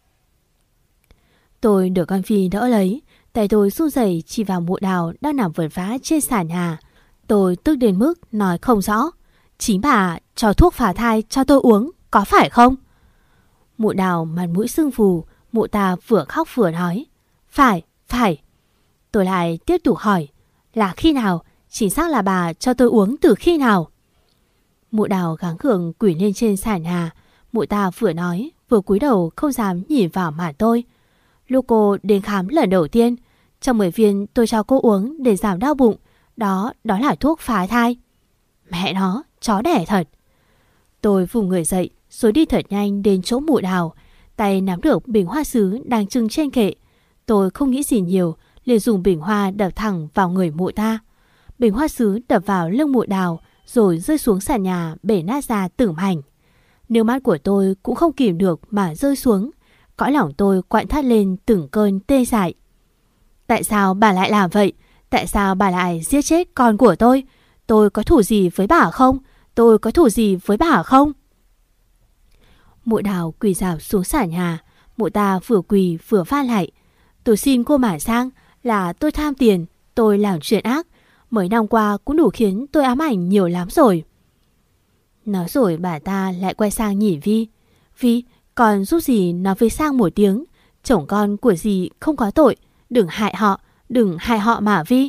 Tôi được con Phi đỡ lấy, tay tôi run rẩy chỉ vào mụ Đào đang nằm vật vã trên sàn nhà. Tôi tức đến mức nói không rõ. Chính bà cho thuốc phá thai cho tôi uống, có phải không? Mụ Đào mặt mũi sưng phù, mụ ta vừa khóc vừa nói. Phải, phải. Tôi lại tiếp tục hỏi, là khi nào? Chính xác là bà cho tôi uống từ khi nào? Mụ Đào gắng gượng quỳ lên trên sàn nhà. Mụ ta vừa nói vừa cúi đầu không dám nhìn vào mặt tôi. Lúc cô đến khám lần đầu tiên, trong mười viên tôi cho cô uống để giảm đau bụng. Đó, đó là thuốc phá thai. Mẹ nó, chó đẻ thật. Tôi vùng người dậy rồi đi thật nhanh đến chỗ mụ Đào. Tay nắm được bình hoa sứ đang trưng trên kệ. Tôi không nghĩ gì nhiều, liền dùng bình hoa đập thẳng vào người mụ ta. Bình hoa sứ đập vào lưng mụ Đào rồi rơi xuống sàn nhà bể nát ra từng mảnh. Nước mắt của tôi cũng không kìm được mà rơi xuống. Cõi lòng tôi quặn thắt lên từng cơn tê dại. Tại sao bà lại làm vậy? Tại sao bà lại giết chết con của tôi? Tôi có thù gì với bà không? Tôi có thù gì với bà không? Mụ Đào quỳ rạp xuống sàn nhà. Mụ ta vừa quỳ vừa van lại. Tôi xin cô mà sang, là tôi tham tiền, tôi làm chuyện ác. Mấy năm qua cũng đủ khiến tôi ám ảnh nhiều lắm rồi. Nói rồi bà ta lại quay sang nhìn Vi. Vi, còn giúp dì nói với Sang một tiếng. Chồng con của dì không có tội. Đừng hại họ, đừng hại họ mà Vi.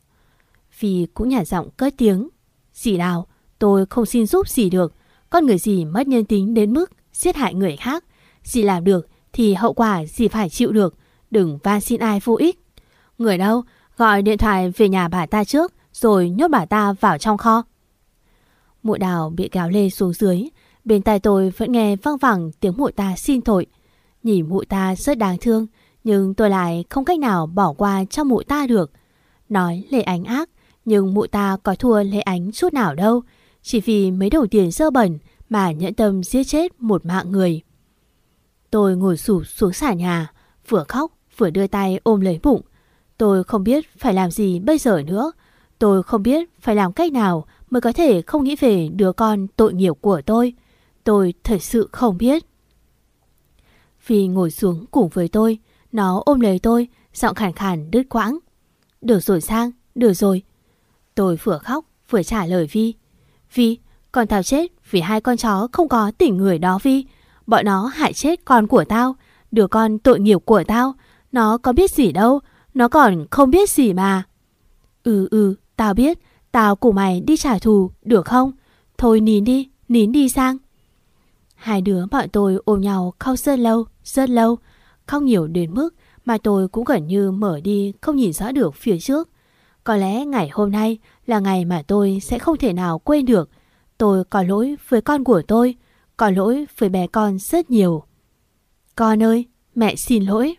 Vi cũng nhả giọng cất tiếng. Dì Đào, tôi không xin giúp dì được. Con người dì mất nhân tính đến mức giết hại người khác. Dì làm được thì hậu quả dì phải chịu được. Đừng van xin ai vô ích. Người đâu, gọi điện thoại về nhà bà ta trước, rồi nhốt bà ta vào trong kho. Mụ Đào bị kéo lê xuống dưới. Bên tai tôi vẫn nghe văng vẳng tiếng mụ ta xin tội. Nhìn mụ ta rất đáng thương, nhưng tôi lại không cách nào bỏ qua cho mụ ta được. Nói Lê Ánh ác, nhưng mụ ta có thua Lê Ánh chút nào đâu. Chỉ vì mấy đồng tiền dơ bẩn mà nhẫn tâm giết chết một mạng người. Tôi ngồi sụp xuống sàn nhà, vừa khóc vừa đưa tay ôm lấy bụng. Tôi không biết phải làm gì bây giờ nữa. Tôi không biết phải làm cách nào mới có thể không nghĩ về đứa con tội nghiệp của tôi. Tôi thật sự không biết. Phi ngồi xuống cùng với tôi. Nó ôm lấy tôi, giọng khàn khàn đứt quãng. Được rồi Sang, được rồi. Tôi vừa khóc vừa trả lời Vi. Vi, con tao chết vì hai con chó không có tình người đó Vi. Bọn nó hại chết con của tao, đứa con tội nghiệp của tao. Nó có biết gì đâu, nó còn không biết gì mà. Ừ ừ, tao biết, tao cùng mày đi trả thù, được không? Thôi nín đi, nín đi Sang. Hai đứa bọn tôi ôm nhau khóc rất lâu, rất lâu. Khóc nhiều đến mức mà tôi cũng gần như mở đi không nhìn rõ được phía trước. Có lẽ ngày hôm nay là ngày mà tôi sẽ không thể nào quên được. Tôi có lỗi với con của tôi, có lỗi với bé con rất nhiều. Con ơi, mẹ xin lỗi.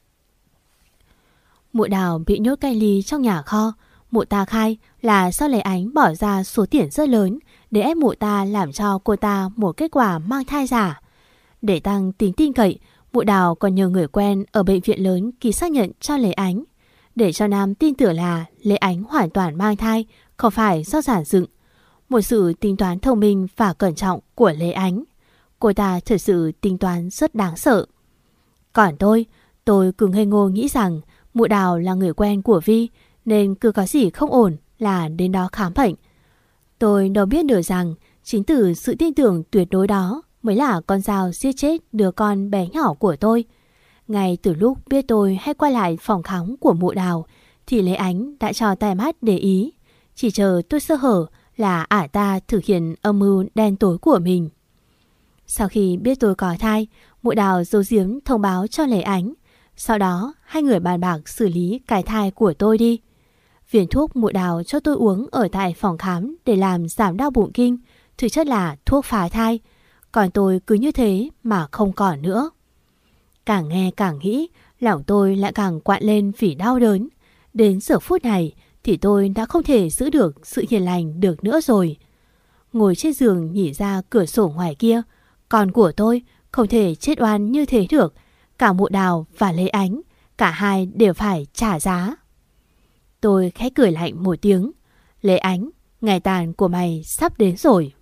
Mụ Đào bị nhốt cách ly trong nhà kho. Mụ ta khai là do Lê Ánh bỏ ra số tiền rất lớn để ép mụ ta làm cho cô ta một kết quả mang thai giả. Để tăng tính tin cậy, mụ Đào còn nhờ người quen ở bệnh viện lớn ký xác nhận cho Lê Ánh, để cho Nam tin tưởng là Lê Ánh hoàn toàn mang thai, không phải do giản dựng. Một sự tính toán thông minh và cẩn trọng của Lê Ánh. Cô ta thật sự tính toán rất đáng sợ. Còn tôi, tôi cứ ngây ngô nghĩ rằng mụ Đào là người quen của Vi, nên cứ có gì không ổn là đến đó khám bệnh. Tôi đâu biết được rằng chính từ sự tin tưởng tuyệt đối đó mới là con dao giết chết đứa con bé nhỏ của tôi. Ngay từ lúc biết tôi hay quay lại phòng khám của mụ Đào thì Lê Ánh đã cho tai mắt để ý. Chỉ chờ tôi sơ hở là ả ta thực hiện âm mưu đen tối của mình. Sau khi biết tôi có thai, mụ Đào giấu giếm thông báo cho Lê Ánh. Sau đó hai người bàn bạc xử lý cái thai của tôi đi. Viên thuốc mụ Đào cho tôi uống ở tại phòng khám để làm giảm đau bụng kinh thực chất là thuốc phá thai. Còn tôi cứ như thế mà không còn nữa. Càng nghe càng nghĩ, lòng tôi lại càng quặn lên vì đau đớn. Đến giờ phút này thì tôi đã không thể giữ được sự hiền lành được nữa rồi. Ngồi trên giường nhìn ra cửa sổ ngoài kia, con của tôi không thể chết oan như thế được. Cả mụ Đào và Lê Ánh, cả hai đều phải trả giá. Tôi khẽ cười lạnh một tiếng. Lê Ánh, ngày tàn của mày sắp đến rồi.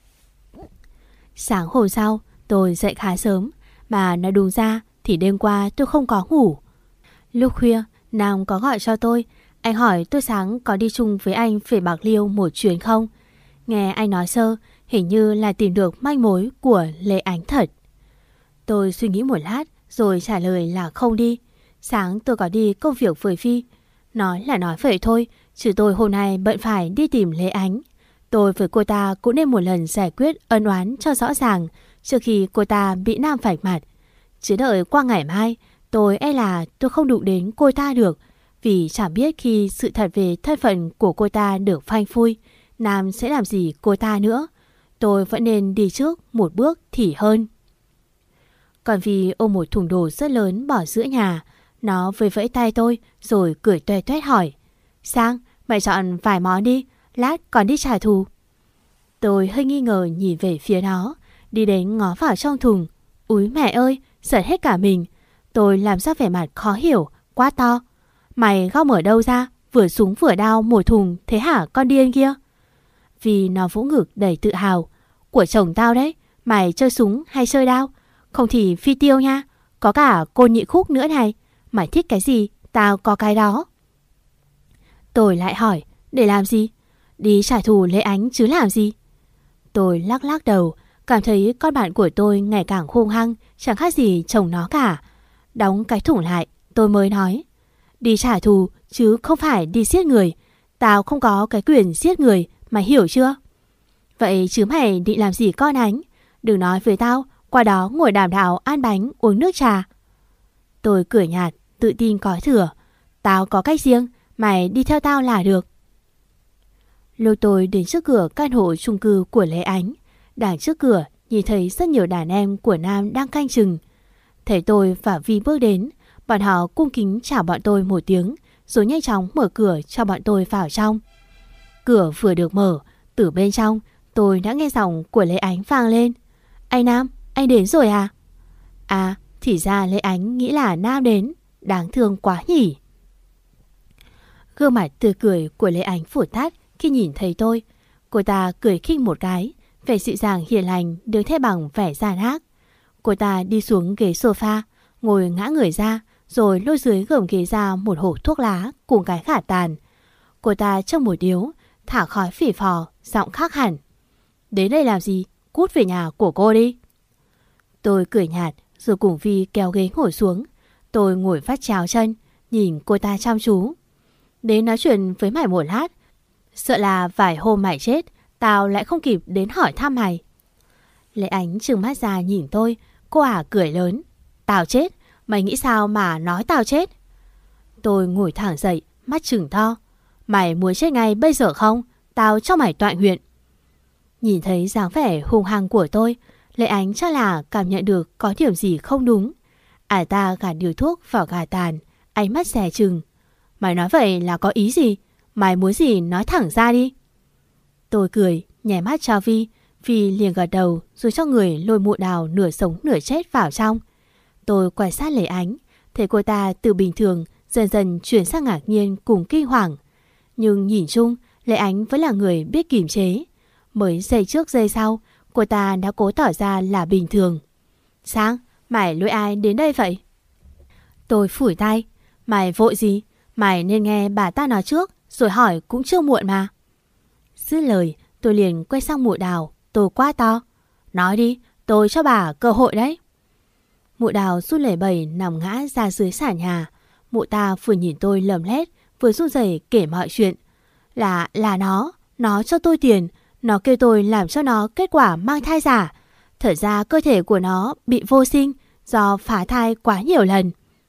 Sáng hôm sau, tôi dậy khá sớm. Mà nói đúng ra thì đêm qua tôi không có ngủ. Lúc khuya, Nam có gọi cho tôi. Anh hỏi tôi sáng có đi chung với anh về Bạc Liêu một chuyến không. Nghe anh nói sơ, hình như là tìm được manh mối của Lê Ánh thật. Tôi suy nghĩ một lát rồi trả lời là không đi. Sáng tôi có đi công việc với Phi. Nói là nói vậy thôi, chứ tôi hôm nay bận phải đi tìm Lê Ánh. Tôi với cô ta cũng nên một lần giải quyết ân oán cho rõ ràng trước khi cô ta bị Nam vạch mặt. Chứ đợi qua ngày mai, tôi e là tôi không đụng đến cô ta được, vì chẳng biết khi sự thật về thân phận của cô ta được phanh phui, Nam sẽ làm gì cô ta nữa. Tôi vẫn nên đi trước một bước thì hơn. Còn vì ôm một thùng đồ rất lớn bỏ giữa nhà, nó vẫy vẫy tay tôi rồi cười toe toét hỏi: Sang, mày chọn vài món đi, lát còn đi trả thù. Tôi hơi nghi ngờ nhìn về phía nó, đi đến ngó vào trong thùng. Úi mẹ ơi, giật hết cả mình. Tôi làm ra vẻ mặt khó hiểu, quá to: Mày gom ở đâu ra, vừa súng vừa đao một thùng thế hả con điên kia? Vì nó vỗ ngực đầy tự hào: Của chồng tao đấy, mày chơi súng hay chơi đao? Không thì phi tiêu nha, có cả côn nhị khúc nữa này. Mày thích cái gì, tao có cái đó. Tôi lại hỏi: Để làm gì? Đi trả thù Lê Ánh chứ làm gì? Tôi lắc lắc đầu, cảm thấy con bạn của tôi ngày càng hung hăng, chẳng khác gì chồng nó cả. Đóng cái thùng lại, tôi mới nói: Đi trả thù chứ không phải đi giết người. Tao không có cái quyền giết người, mày hiểu chưa? Vậy chứ mày định làm gì con Ánh? Đừng nói với tao qua đó ngồi đàm đạo ăn bánh uống nước trà. Tôi cười nhạt, tự tin có thừa: Tao có cách riêng, mày đi theo tao là được. Lúc tôi đến trước cửa căn hộ chung cư của Lê Ánh, đằng trước cửa nhìn thấy rất nhiều đàn em của Nam đang canh chừng. Thấy tôi và Vi bước đến, bọn họ cung kính chào bọn tôi một tiếng, rồi nhanh chóng mở cửa cho bọn tôi vào trong. Cửa vừa được mở, từ bên trong tôi đã nghe giọng của Lê Ánh vang lên: Anh Nam, anh đến rồi à? À, thì ra Lê Ánh nghĩ là Nam đến, đáng thương quá nhỉ. Gương mặt tươi cười của Lê Ánh phụt tắt khi nhìn thấy tôi. Cô ta cười khinh một cái, vẻ dịu dàng hiền lành được thay bằng vẻ gian ác. Cô ta đi xuống ghế sofa, ngồi ngã người ra, rồi lôi dưới gầm ghế ra một hộp thuốc lá cùng cái khả tàn. Cô ta trong một điếu, thả khói phì phò, giọng khác hẳn: Đến đây làm gì? Cút về nhà của cô đi. Tôi cười nhạt rồi cùng Vi kéo ghế ngồi xuống. Tôi ngồi vắt chéo chân, nhìn cô ta chăm chú. Đến nói chuyện với mày một lát, sợ là vài hôm mày chết, tao lại không kịp đến hỏi thăm mày. Lê Ánh trừng mắt ra nhìn tôi, cô ả cười lớn: Tao chết? Mày nghĩ sao mà nói tao chết? Tôi ngồi thẳng dậy, mắt trừng to: Mày muốn chết ngay bây giờ không? Tao cho mày tọa nguyện. Nhìn thấy dáng vẻ hung hăng của tôi, Lê Ánh chắc là cảm nhận được có điểm gì không đúng. Ả ta gạt điếu thuốc vào gà tàn, ánh mắt dè chừng: Mày nói vậy là có ý gì? Mày muốn gì nói thẳng ra đi. Tôi cười, nhè mắt cho Vi. Vi liền gật đầu rồi cho người lôi mụ đào nửa sống nửa chết vào trong. Tôi quan sát Lê Ánh, thấy cô ta từ bình thường dần dần chuyển sang ngạc nhiên cùng kinh hoàng. Nhưng nhìn chung, Lê Ánh vẫn là người biết kiềm chế. Mới giây trước giây sau, cô ta đã cố tỏ ra là bình thường. Sang, mày lôi ai đến đây vậy? Tôi phủi tay: Mày vội gì? Mày nên nghe bà ta nói trước, rồi hỏi cũng chưa muộn mà. Dứt lời, tôi liền quay sang mụ đào. Tôi quá to: Nói đi, tôi cho bà cơ hội đấy. Mụ đào run lẩy bẩy nằm ngã ra dưới sàn nhà. Mụ ta vừa nhìn tôi lầm lét, vừa run rẩy kể mọi chuyện. Là, là nó, nó cho tôi tiền. Nó kêu tôi làm cho nó kết quả mang thai giả. Thật ra cơ thể của nó bị vô sinh do phá thai quá nhiều lần.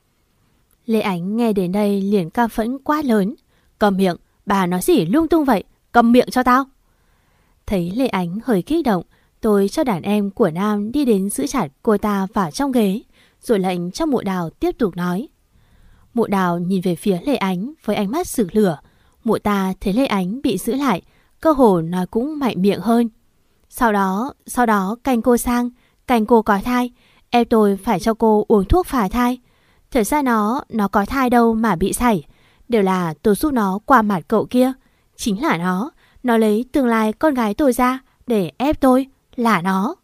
Lê Ánh nghe đến đây liền cam phẫn quát lớn: Cầm miệng, bà nói gì lung tung vậy? Cầm miệng cho tao. Thấy Lê Ánh hơi kích động, tôi cho đàn em của Nam đi đến giữ chặt cô ta vào trong ghế, rồi lệnh cho mụ đào tiếp tục nói. Mụ đào nhìn về phía Lê Ánh với ánh mắt sực lửa. Mụ ta thấy Lê Ánh bị giữ lại, cơ hồ nói cũng mạnh miệng hơn. Sau đó, sau đó canh cô sang, canh cô có thai, em tôi phải cho cô uống thuốc phá thai. Thật ra nó, nó có thai đâu mà bị sảy. Đều là tôi giúp nó qua mặt cậu kia. Chính là nó, nó lấy tương lai con gái tôi ra để ép tôi, là nó.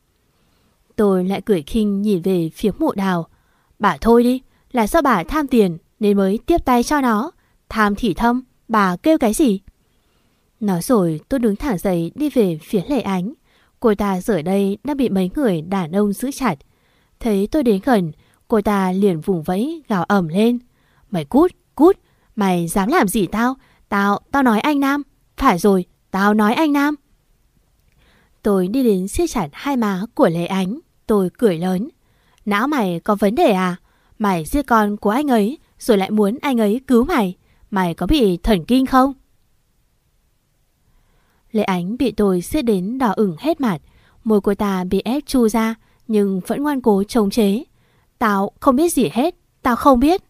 Tôi lại cười khinh nhìn về phía mụ đào. Bà thôi đi, là do bà tham tiền nên mới tiếp tay cho nó. Tham thì thâm, bà kêu cái gì? Nói rồi tôi đứng thẳng dậy đi về phía Lê Ánh. Cô ta giờ đây đang bị mấy người đàn ông giữ chặt. Thấy tôi đến gần, cô ta liền vùng vẫy gào ầm lên: Mày cút, cút, mày dám làm gì tao? Tao, tao nói anh Nam. Phải rồi, tao nói anh Nam. Tôi đi đến siết chặt hai má của Lệ Ánh. Tôi cười lớn. Não mày có vấn đề à? Mày giết con của anh ấy rồi lại muốn anh ấy cứu mày. Mày có bị thần kinh không? Lệ Ánh bị tôi siết đến đỏ ửng hết mặt. Môi cô ta bị ép chu ra nhưng vẫn ngoan cố chống chế. Tao không biết gì hết. Tao không biết.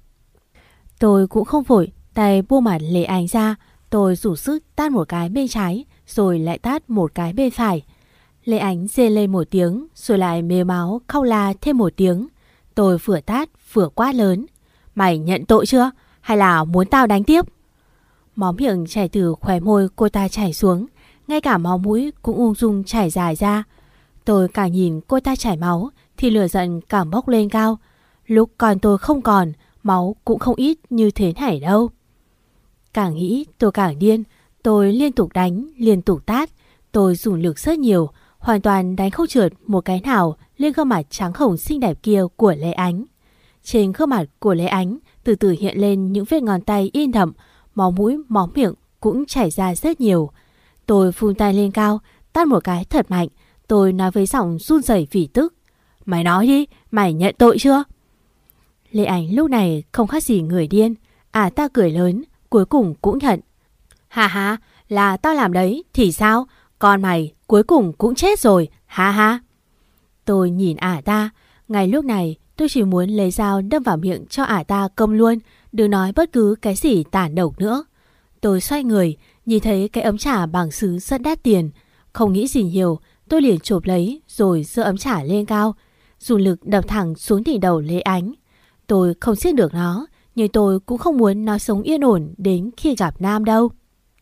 Tôi cũng không vội. Tay buông mặt Lệ Ánh ra. Tôi rủ sức tát một cái bên trái rồi lại tát một cái bên phải. Lệ Ánh rên lên một tiếng rồi lại mếu máu khóc la thêm một tiếng. Tôi vừa tát vừa quát lớn. Mày nhận tội chưa? Hay là muốn tao đánh tiếp? Máu miệng chảy từ khóe môi cô ta chảy xuống. Ngay cả máu mũi cũng ung dung chảy dài ra. Tôi càng nhìn cô ta chảy máu thì lửa giận càng bốc lên cao. Lúc còn tôi không còn, máu cũng không ít như thế này đâu. Càng nghĩ tôi càng điên. Tôi liên tục đánh, liên tục tát. Tôi dùng lực rất nhiều, hoàn toàn đánh không trượt một cái nào lên gương mặt trắng hồng xinh đẹp kia của Lệ Ánh. Trên gương mặt của Lệ Ánh từ từ hiện lên những vết ngón tay in đậm, máu mũi, máu miệng cũng chảy ra rất nhiều. Tôi phun tay lên cao, tát một cái thật mạnh. Tôi nói với giọng run rẩy vì tức. Mày nói đi, mày nhận tội chưa? Lệ Ánh lúc này không khác gì người điên. À ta cười lớn, cuối cùng cũng nhận. Hà hà, là tao làm đấy thì sao? Con mày cuối cùng cũng chết rồi, ha ha. Tôi nhìn ả ta. Ngay lúc này tôi chỉ muốn lấy dao đâm vào miệng cho ả ta câm luôn. Đừng nói bất cứ cái gì tàn độc nữa. Tôi xoay người, nhìn thấy cái ấm trà bằng sứ rất đắt tiền. Không nghĩ gì nhiều, tôi liền chộp lấy rồi giơ ấm trà lên cao, dùng lực đập thẳng xuống đỉnh đầu Lệ Ánh. Tôi không giết được nó, nhưng tôi cũng không muốn nó sống yên ổn đến khi gặp Nam đâu.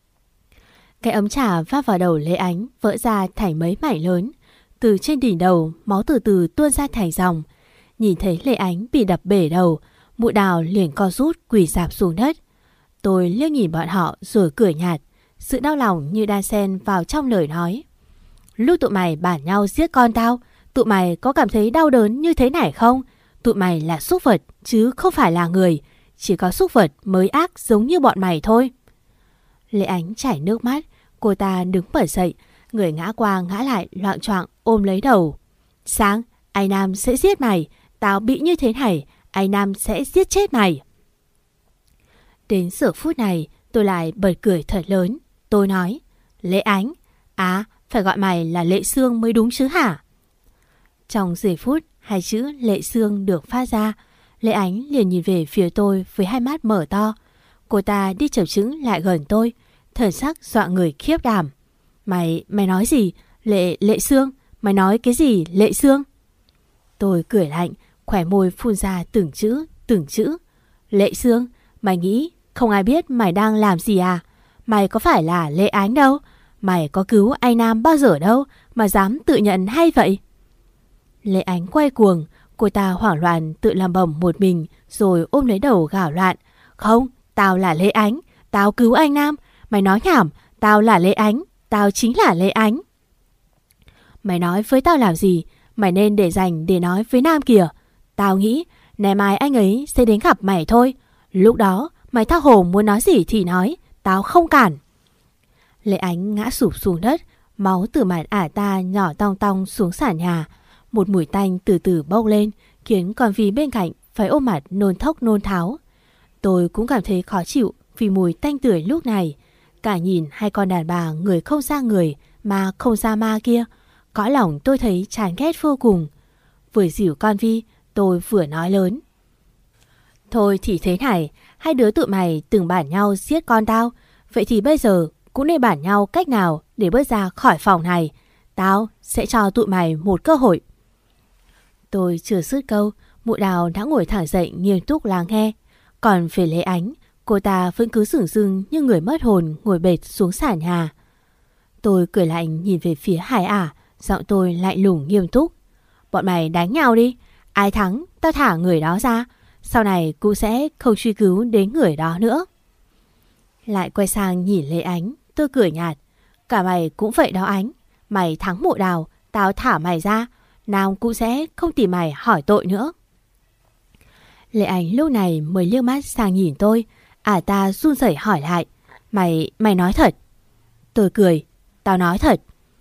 Cái ấm trà va vào đầu Lệ Ánh vỡ ra thành mấy mảnh lớn. Từ trên đỉnh đầu máu từ từ tuôn ra thành dòng. Nhìn thấy Lệ Ánh bị đập bể đầu, Mụ Đào liền co rút quỳ rạp xuống đất. Tôi liếc nhìn bọn họ rồi cười nhạt. Sự đau lòng như đan xen vào trong lời nói. Lúc tụi mày bàn nhau giết con tao, tụi mày có cảm thấy đau đớn như thế này không? Tụi mày là súc vật chứ không phải là người. Chỉ có súc vật mới ác giống như bọn mày thôi. Lệ Ánh chảy nước mắt. Cô ta đứng bật dậy, người ngã qua ngã lại loạng choạng ôm lấy đầu. Sáng, anh Nam sẽ giết mày. Tao bị như thế này, anh Nam sẽ giết chết mày. Đến giờ phút này tôi lại bật cười thật lớn. Tôi nói, Lệ Ánh, à phải gọi mày là Lệ Sương mới đúng chứ hả? Trong giây phút hai chữ Lệ Sương được phát ra, Lệ Ánh liền nhìn về phía tôi với hai mắt mở to. Cô ta đi chập chững lại gần tôi, thần sắc dọa người khiếp đảm. Mày, mày nói gì? Lệ, Lệ Sương, mày nói cái gì Lệ Sương? Tôi cười lạnh, khỏe môi phun ra từng chữ, từng chữ. Lệ Sương, mày nghĩ không ai biết mày đang làm gì à? Mày có phải là Lệ Ánh đâu? Mày có cứu anh Nam bao giờ đâu mà dám tự nhận hay vậy? Lệ Ánh quay cuồng, cô ta hoảng loạn tự làm bầm một mình rồi ôm lấy đầu gào loạn. Không, tao là Lệ Ánh, tao cứu anh Nam. Mày nói nhảm, tao là Lệ Ánh, tao chính là Lệ Ánh. Mày nói với tao làm gì? Mày nên để dành để nói với Nam kìa. Tao nghĩ ngày mai anh ấy sẽ đến gặp mày thôi. Lúc đó mày tha hồ muốn nói gì thì nói, tao không cản. Lệ Ánh ngã sụp xuống đất, máu từ mặt ả ta nhỏ tong tong xuống sàn nhà. Một mùi tanh từ từ bốc lên, khiến con Vi bên cạnh phải ôm mặt nôn thốc nôn tháo. Tôi cũng cảm thấy khó chịu vì mùi tanh tưởi lúc này. Cả nhìn hai con đàn bà người không ra người mà không ra ma kia, cõi lòng tôi thấy chán ghét vô cùng. Vừa dìu con Vi, tôi vừa nói lớn. Thôi thì thế này, hai đứa tụi mày từng bản nhau giết con tao. Vậy thì bây giờ cũng nên bản nhau cách nào để bước ra khỏi phòng này. Tao sẽ cho tụi mày một cơ hội. Tôi chưa dứt câu, Mụ Đào đã ngồi thẳng dậy nghiêm túc lắng nghe. Còn về Lệ Ánh, cô ta vẫn cứ sửng sưng như người mất hồn ngồi bệt xuống sàn nhà. Tôi cười lạnh nhìn về phía Hải ả, giọng tôi lạnh lùng nghiêm túc. Bọn mày đánh nhau đi, ai thắng tao thả người đó ra. Sau này cũng sẽ không truy cứu đến người đó nữa. Lại quay sang nhìn Lệ Ánh, tôi cười nhạt. Cả mày cũng vậy đó Ánh. Mày thắng Mụ Đào, tao thả mày ra. Nam cũng sẽ không tìm mày hỏi tội nữa. Lệ Ánh lúc này mới liếc mắt sang nhìn tôi. Ả ta run rẩy hỏi lại. Mày, mày nói thật? Tôi cười. Tao nói thật.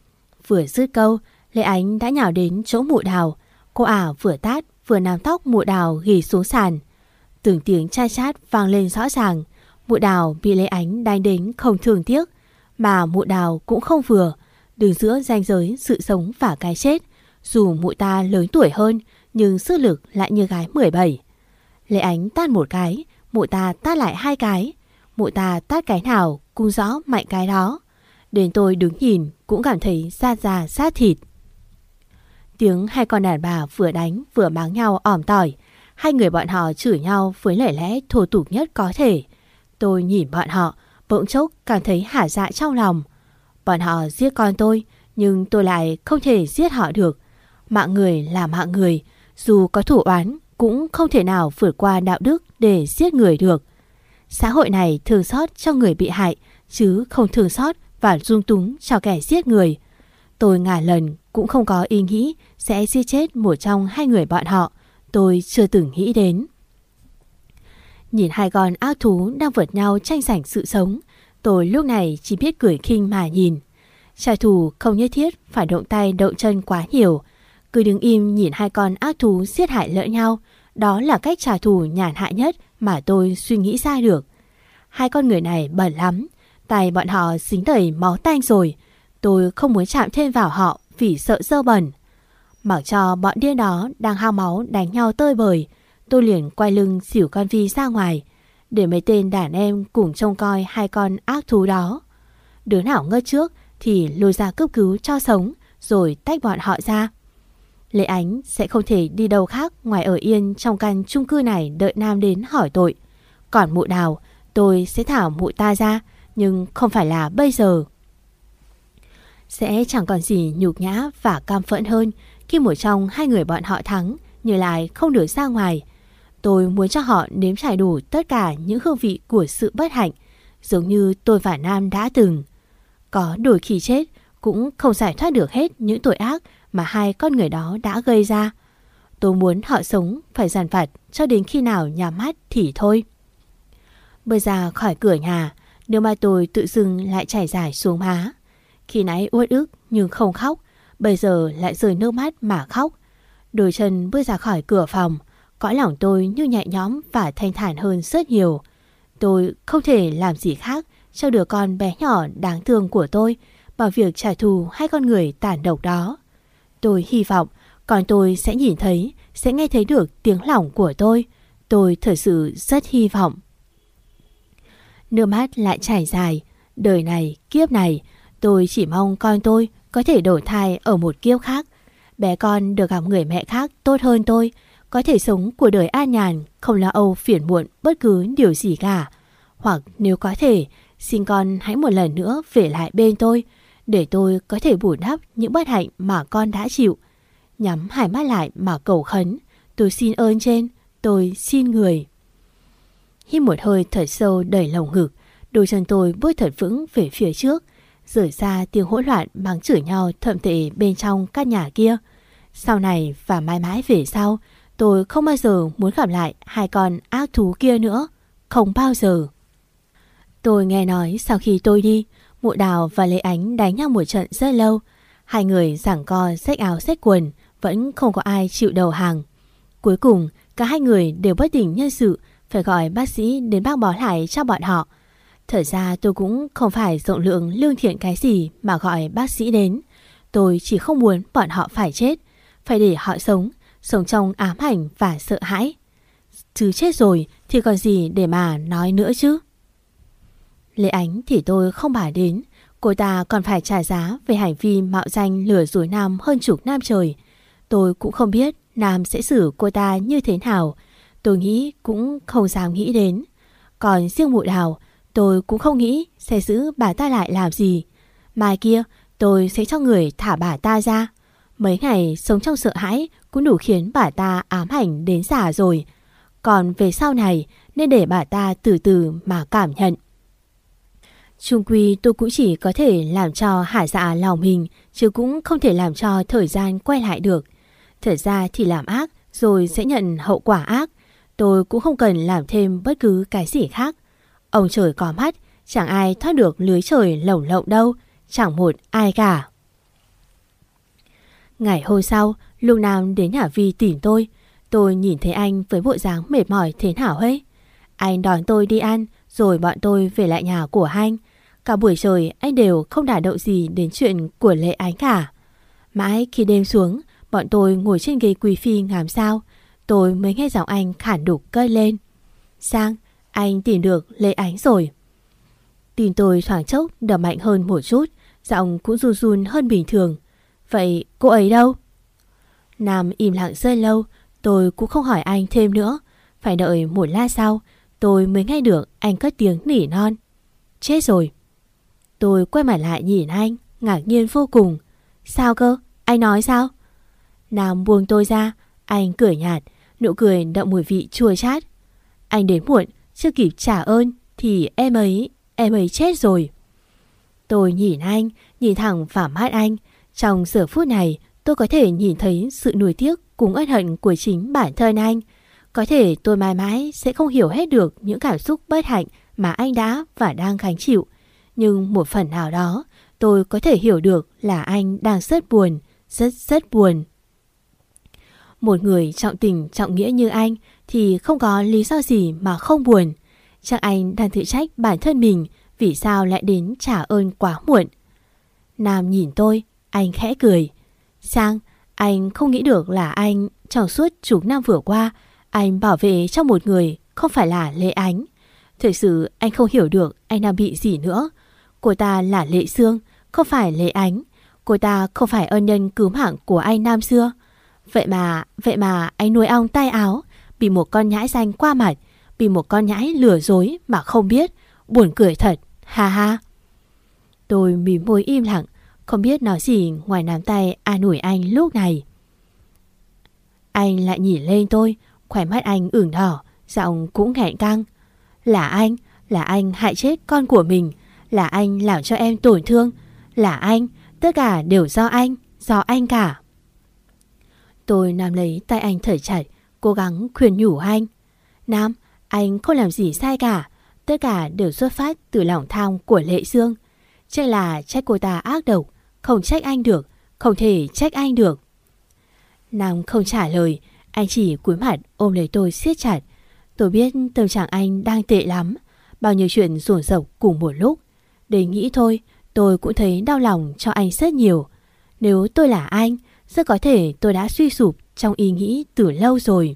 vừa dứt câu, Lệ Ánh đã nhào đến chỗ mụ Đào. Cô ả vừa tát vừa nắm tóc mụ Đào ghì xuống sàn. Từng tiếng chai chát vang lên rõ ràng. Mụ Đào bị Lệ Ánh đánh đến không thương tiếc, mà mụ Đào cũng không vừa, đứng giữa ranh giới sự sống và cái chết. Dù mụ ta lớn tuổi hơn, nhưng sức lực lại như gái mười bảy. Lệ Ánh tát một cái, mụ ta tát lại hai cái. Mụ ta tát cái nào cũng rõ mạnh cái đó. Đến tôi đứng nhìn cũng cảm thấy da da sát thịt. Tiếng hai con đàn bà vừa đánh vừa mắng nhau ỏm tỏi. Hai người bọn họ chửi nhau với lời lẽ thô tục nhất có thể. Tôi nhìn bọn họ, bỗng chốc cảm thấy hả dạ trong lòng. Bọn họ giết con tôi, nhưng tôi lại không thể giết họ được. Mạng người là mạng người, dù có thủ oán cũng không thể nào vượt qua đạo đức để giết người được. Xã hội này thương xót cho người bị hại, chứ không thương xót và dung túng cho kẻ giết người. Tôi ngàn lần cũng không có ý nghĩ sẽ giết chết một trong hai người bọn họ. Tôi chưa từng nghĩ đến. Nhìn hai con ác thú đang vượt nhau tranh giành sự sống, tôi lúc này chỉ biết cười khinh mà nhìn. Trả thù không nhất thiết phải động tay động chân quá nhiều. Cứ đứng im nhìn hai con ác thú giết hại lẫn nhau, đó là cách trả thù nhàn hạ nhất mà tôi suy nghĩ ra được. Hai con người này bẩn lắm, tay bọn họ dính đầy máu tanh rồi. Tôi không muốn chạm thêm vào họ vì sợ dơ bẩn. Mặc cho bọn điên đó đang hao máu đánh nhau tơi bời, tôi liền quay lưng xỉu con Vi ra ngoài, để mấy tên đàn em cùng trông coi hai con ác thú đó. Đứa nào ngất trước thì lôi ra cấp cứu cho sống, rồi tách bọn họ ra. Lệ Ánh sẽ không thể đi đâu khác ngoài ở yên trong căn chung cư này đợi Nam đến hỏi tội. Còn mụ Đào, tôi sẽ thả mụ ta ra, nhưng không phải là bây giờ. Sẽ chẳng còn gì nhục nhã và cam phẫn hơn khi một trong hai người bọn họ thắng nhưng lại không được ra ngoài. Tôi muốn cho họ nếm trải đủ tất cả những hương vị của sự bất hạnh, giống như tôi và Nam đã từng. Có đôi khi chết cũng không giải thoát được hết những tội ác mà hai con người đó đã gây ra. Tôi muốn họ sống phải dằn vặt cho đến khi nào nhắm mắt thì thôi. Bước ra khỏi cửa nhà, nước mắt tôi tự dưng lại chảy dài xuống má. Khi nãy uất ức nhưng không khóc, bây giờ lại rơi nước mắt mà khóc. Đôi chân bước ra khỏi cửa phòng, cõi lòng tôi như nhẹ nhõm và thanh thản hơn rất nhiều. Tôi không thể làm gì khác cho đứa con bé nhỏ đáng thương của tôi bằng việc trả thù hai con người tàn độc đó. Tôi hy vọng con tôi sẽ nhìn thấy, sẽ nghe thấy được tiếng lòng của tôi. Tôi thật sự rất hy vọng. Nước mắt lại chảy dài. Đời này, kiếp này, tôi chỉ mong con tôi có thể đổi thai ở một kiếp khác. Bé con được gặp người mẹ khác tốt hơn tôi, có thể sống cuộc đời an nhàn, không lo âu phiền muộn bất cứ điều gì cả. Hoặc nếu có thể, xin con hãy một lần nữa về lại bên tôi, để tôi có thể bù đắp những bất hạnh mà con đã chịu. Nhắm hai mắt lại mà cầu khấn. Tôi xin ơn trên, tôi xin người. Hít một hơi thật sâu đầy lồng ngực, đôi chân tôi bước thật vững về phía trước, rời xa tiếng hỗn loạn mắng chửi nhau thậm tệ bên trong căn nhà kia. Sau này và mãi mãi về sau, tôi không bao giờ muốn gặp lại hai con ác thú kia nữa. Không bao giờ. Tôi nghe nói sau khi tôi đi, mụ Đào và Lệ Ánh đánh nhau một trận rất lâu. Hai người giằng co xách áo xách quần, vẫn không có ai chịu đầu hàng. Cuối cùng, cả hai người đều bất tỉnh nhân sự, phải gọi bác sĩ đến băng bó lại cho bọn họ. Thật ra tôi cũng không phải rộng lượng lương thiện cái gì mà gọi bác sĩ đến. Tôi chỉ không muốn bọn họ phải chết, phải để họ sống, sống trong ám ảnh và sợ hãi. Chứ chết rồi thì còn gì để mà nói nữa chứ. Lệ Ánh thì tôi không bảo đến, cô ta còn phải trả giá về hành vi mạo danh lừa dối Nam hơn chục năm trời. Tôi cũng không biết Nam sẽ xử cô ta như thế nào, tôi nghĩ cũng không dám nghĩ đến. Còn riêng mụ Đào, tôi cũng không nghĩ sẽ giữ bà ta lại làm gì. Mai kia tôi sẽ cho người thả bà ta ra. Mấy ngày sống trong sợ hãi cũng đủ khiến bà ta ám ảnh đến già rồi. Còn về sau này nên để bà ta từ từ mà cảm nhận. Chung quy tôi cũng chỉ có thể làm cho hả dạ lòng mình, chứ cũng không thể làm cho thời gian quay lại được. Thật ra thì làm ác rồi sẽ nhận hậu quả ác. Tôi cũng không cần làm thêm bất cứ cái gì khác. Ông trời có mắt, chẳng ai thoát được lưới trời lồng lộng đâu. Chẳng một ai cả. Ngày hôm sau, lúc Nam đến nhà Vi tìm tôi, tôi nhìn thấy anh với bộ dáng mệt mỏi thế nào ấy. Anh đón tôi đi ăn, rồi bọn tôi về lại nhà của anh. Cả buổi trời anh đều không đả động gì đến chuyện của Lệ Ánh cả. Mãi khi đêm xuống, bọn tôi ngồi trên ghế quý phi ngắm sao, tôi mới nghe giọng anh khản đục cất lên. Sang, anh tìm được Lệ Ánh rồi. Tim tôi thoáng chốc đập mạnh hơn một chút, giọng cũng run run hơn bình thường. Vậy cô ấy đâu? Nam im lặng rất lâu, tôi cũng không hỏi anh thêm nữa. Phải đợi một lát sau, tôi mới nghe được anh cất tiếng nỉ non. Chết rồi. Tôi quay mặt lại nhìn anh, ngạc nhiên vô cùng. Sao cơ? Anh nói sao? Nam buông tôi ra, anh cười nhạt, nụ cười đậm mùi vị chua chát. Anh đến muộn, chưa kịp trả ơn thì em ấy, em ấy chết rồi. Tôi nhìn anh, nhìn thẳng vào mắt anh. Trong giờ phút này, tôi có thể nhìn thấy sự nuối tiếc cùng ân hận của chính bản thân anh. Có thể tôi mãi mãi sẽ không hiểu hết được những cảm xúc bất hạnh mà anh đã và đang gánh chịu. Nhưng một phần nào đó, tôi có thể hiểu được là anh đang rất buồn, rất rất buồn. Một người trọng tình trọng nghĩa như anh thì không có lý do gì mà không buồn. Chắc anh đang tự trách bản thân mình vì sao lại đến trả ơn quá muộn. Nam nhìn tôi, anh khẽ cười. Sang, anh không nghĩ được là anh trong suốt chục năm vừa qua, anh bảo vệ cho một người không phải là Lệ Ánh. Thực sự anh không hiểu được anh đang bị gì nữa. Cô ta là Lệ Sương, không phải Lệ Ánh. Cô ta không phải ân nhân cứu mạng của anh năm xưa. Vậy mà, vậy mà anh nuôi ong tay áo, bị một con nhãi danh qua mặt, bị một con nhãi lừa dối mà không biết. Buồn cười thật, ha ha. Tôi mím môi im lặng, không biết nói gì ngoài nắm tay an ủi anh lúc này. Anh lại nhìn lên tôi, khóe mắt anh ửng đỏ, giọng cũng nghẹn căng. Là anh, là anh hại chết con của mình, là anh làm cho em tổn thương, là anh, tất cả đều do anh, do anh cả. Tôi nắm lấy tay anh thở chặt, cố gắng khuyên nhủ anh. Nam, anh không làm gì sai cả, tất cả đều xuất phát từ lòng tham của Lệ Sương. Chắc là trách cô ta ác độc, không trách anh được, không thể trách anh được. Nam không trả lời, anh chỉ cúi mặt ôm lấy tôi siết chặt. Tôi biết tâm trạng anh đang tệ lắm, bao nhiêu chuyện dồn dập cùng một lúc. Để nghĩ thôi, tôi cũng thấy đau lòng cho anh rất nhiều. Nếu tôi là anh, rất có thể tôi đã suy sụp trong ý nghĩ từ lâu rồi.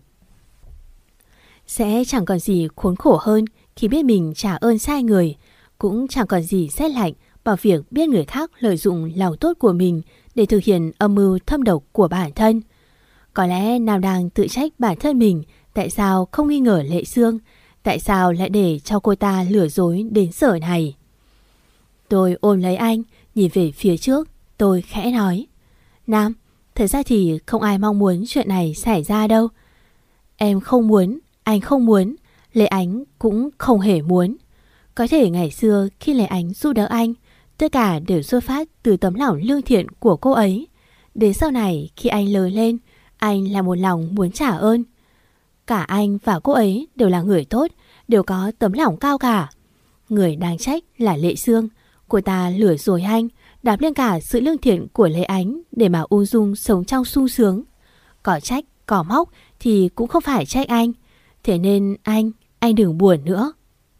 Sẽ chẳng còn gì khốn khổ hơn khi biết mình trả ơn sai người, cũng chẳng còn gì rét lạnh bằng việc biết người khác lợi dụng lòng tốt của mình để thực hiện âm mưu thâm độc của bản thân. Có lẽ Nam đang tự trách bản thân mình tại sao không nghi ngờ Lệ Sương, tại sao lại để cho cô ta lừa dối đến giờ này. Tôi ôm lấy anh, nhìn về phía trước, tôi khẽ nói. Nam, thật ra thì không ai mong muốn chuyện này xảy ra đâu. Em không muốn, anh không muốn, Lệ Ánh cũng không hề muốn. Có thể ngày xưa khi Lệ Ánh giúp đỡ anh, tất cả đều xuất phát từ tấm lòng lương thiện của cô ấy. Đến sau này khi anh lớn lên, anh là một lòng muốn trả ơn. Cả anh và cô ấy đều là người tốt, đều có tấm lòng cao cả. Người đáng trách là Lệ Sương. Cô ta lừa dối anh, đạp lên cả sự lương thiện của Lệ Ánh để mà ung dung sống trong sung sướng. Có trách, có móc thì cũng không phải trách anh. Thế nên anh, anh đừng buồn nữa.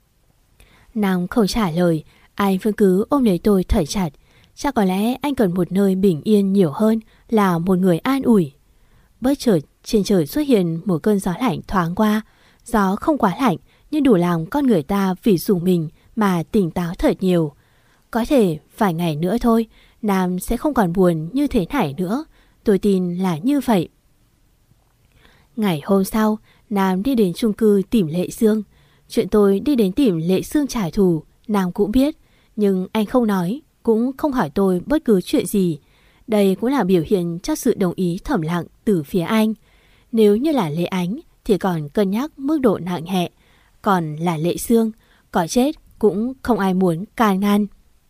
Nam không trả lời, anh vẫn cứ ôm lấy tôi thở chặt. Chắc có lẽ anh cần một nơi bình yên nhiều hơn là một người an ủi. Bất chợt trên trời xuất hiện một cơn gió lạnh thoáng qua. Gió không quá lạnh nhưng đủ làm con người ta vì dùng mình mà tỉnh táo thật nhiều. Có thể vài ngày nữa thôi, Nam sẽ không còn buồn như thế này nữa. Tôi tin là như vậy. Ngày hôm sau, Nam đi đến chung cư tìm Lệ Sương. Chuyện tôi đi đến tìm Lệ Sương trả thù, Nam cũng biết. Nhưng anh không nói, cũng không hỏi tôi bất cứ chuyện gì. Đây cũng là biểu hiện cho sự đồng ý thầm lặng từ phía anh. Nếu như là Lệ Ánh thì còn cân nhắc mức độ nặng nhẹ. Còn là Lệ Sương, có chết cũng không ai muốn can ngăn.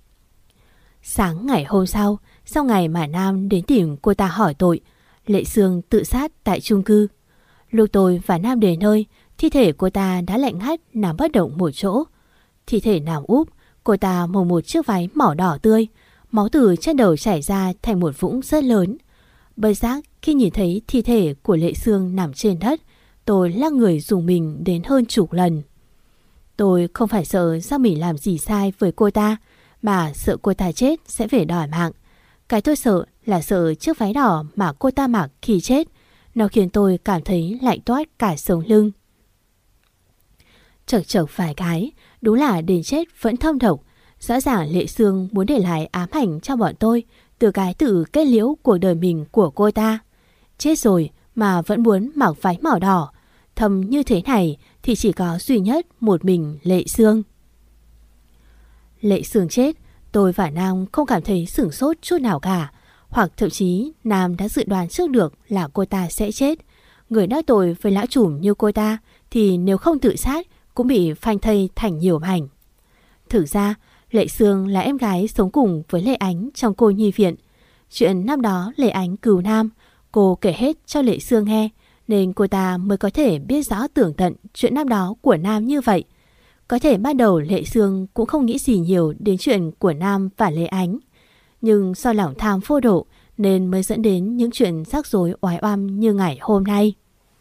Sáng ngày hôm sau, sau ngày mà Nam đến tìm cô ta hỏi tội, Lệ Sương tự sát tại chung cư. Lúc tôi và Nam đến nơi, thi thể cô ta đã lạnh ngắt nằm bất động một chỗ. Thi thể nằm úp, cô ta mặc một chiếc váy màu đỏ tươi, máu từ trên đầu chảy ra thành một vũng rất lớn. Bất giác khi nhìn thấy thi thể của Lệ Sương nằm trên đất, tôi lắc người dùng mình đến hơn chục lần. Tôi không phải sợ do mình làm gì sai với cô ta, mà sợ cô ta chết sẽ phải đòi mạng. Cái tôi sợ là sợ chiếc váy đỏ mà cô ta mặc khi chết. Nó khiến tôi cảm thấy lạnh toát cả sống lưng. Chật chật vài cái, đúng là đến chết vẫn thâm độc. Rõ ràng Lệ Sương muốn để lại ám ảnh cho bọn tôi từ cái tự kết liễu cuộc đời mình của cô ta. Chết rồi mà vẫn muốn mặc váy màu đỏ. Thầm như thế này thì chỉ có duy nhất một mình Lệ Sương. Lệ Sương chết, tôi và Nam không cảm thấy sửng sốt chút nào cả. Hoặc thậm chí Nam đã dự đoán trước được là cô ta sẽ chết. Người đắc tội với lão trùm như cô ta thì nếu không tự sát cũng bị phanh thây thành nhiều mảnh. Thực ra Lệ Sương là em gái sống cùng với Lệ Ánh trong cô nhi viện. Chuyện năm đó Lệ Ánh cứu Nam, cô kể hết cho Lệ Sương nghe, nên cô ta mới có thể biết rõ tường tận chuyện năm đó của Nam như vậy. Có thể ban đầu Lệ Sương cũng không nghĩ gì nhiều đến chuyện của Nam và Lệ Ánh. Nhưng do lòng tham vô độ nên mới dẫn đến những chuyện rắc rối oái oăm như ngày hôm nay.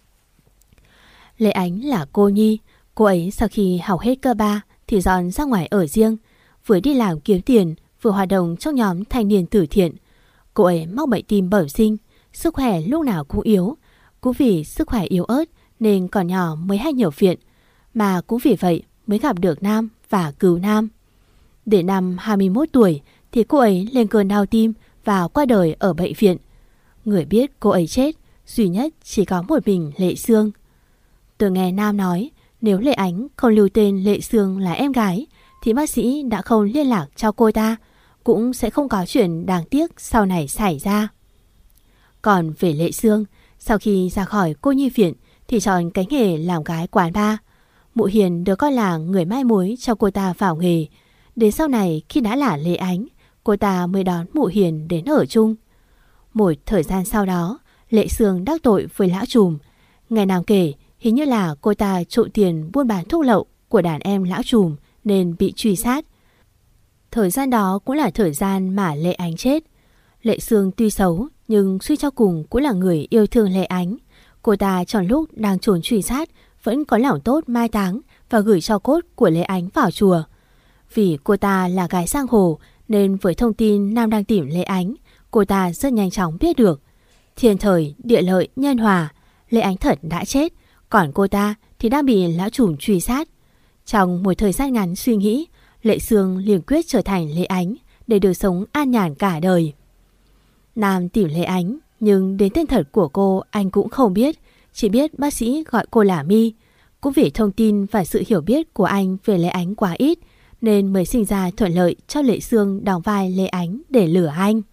Lệ Ánh là cô nhi. Cô ấy sau khi học hết cơ ba thì dọn ra ngoài ở riêng, vừa đi làm kiếm tiền, vừa hoạt động trong nhóm thanh niên từ thiện. Cô ấy mắc bệnh tim bẩm sinh, sức khỏe lúc nào cũng yếu. Cũng vì sức khỏe yếu ớt nên còn nhỏ mới hay nhập viện, mà cũng vì vậy mới gặp được Nam và cứu Nam. Đến năm hai mươi mốt tuổi thì cô ấy lên cơn đau tim và qua đời ở bệnh viện. Người biết cô ấy chết duy nhất chỉ có một mình Lệ Sương. Tôi nghe Nam nói nếu Lệ Ánh không lưu tên Lệ Sương là em gái thì bác sĩ đã không liên lạc cho cô ta, cũng sẽ không có chuyện đáng tiếc sau này xảy ra. Còn về Lệ Sương, sau khi ra khỏi cô nhi viện thì chọn cái nghề làm gái quán bar. Mụ Hiền được coi là người mai mối cho cô ta vào nghề. Đến sau này khi đã là Lệ Ánh, cô ta mới đón mụ Hiền đến ở chung. Một thời gian sau đó, Lệ Sương đắc tội với lão trùm. Ngày nào kể hình như là cô ta trộm tiền buôn bán thuốc lậu của đàn em lão trùm nên bị truy sát. Thời gian đó cũng là thời gian mà Lệ Ánh chết. Lệ Sương tuy xấu nhưng suy cho cùng cũng là người yêu thương Lệ Ánh. Cô ta trong lúc đang trốn truy sát vẫn có lòng tốt mai táng và gửi tro cốt của Lệ Ánh vào chùa. Vì cô ta là gái giang hồ nên với thông tin Nam đang tìm Lệ Ánh, cô ta rất nhanh chóng biết được. Thiên thời, địa lợi, nhân hòa, Lệ Ánh thật đã chết, còn cô ta thì đang bị lão trùm truy sát. Trong một thời gian ngắn suy nghĩ, Lệ Sương liền quyết trở thành Lệ Ánh để được sống an nhàn cả đời. Nam tìm Lệ Ánh, nhưng đến tên thật của cô anh cũng không biết, chỉ biết bác sĩ gọi cô là My. Cũng vì thông tin và sự hiểu biết của anh về Lệ Ánh quá ít nên mới sinh ra thuận lợi cho Lệ Sương đóng vai Lệ Ánh để lừa anh.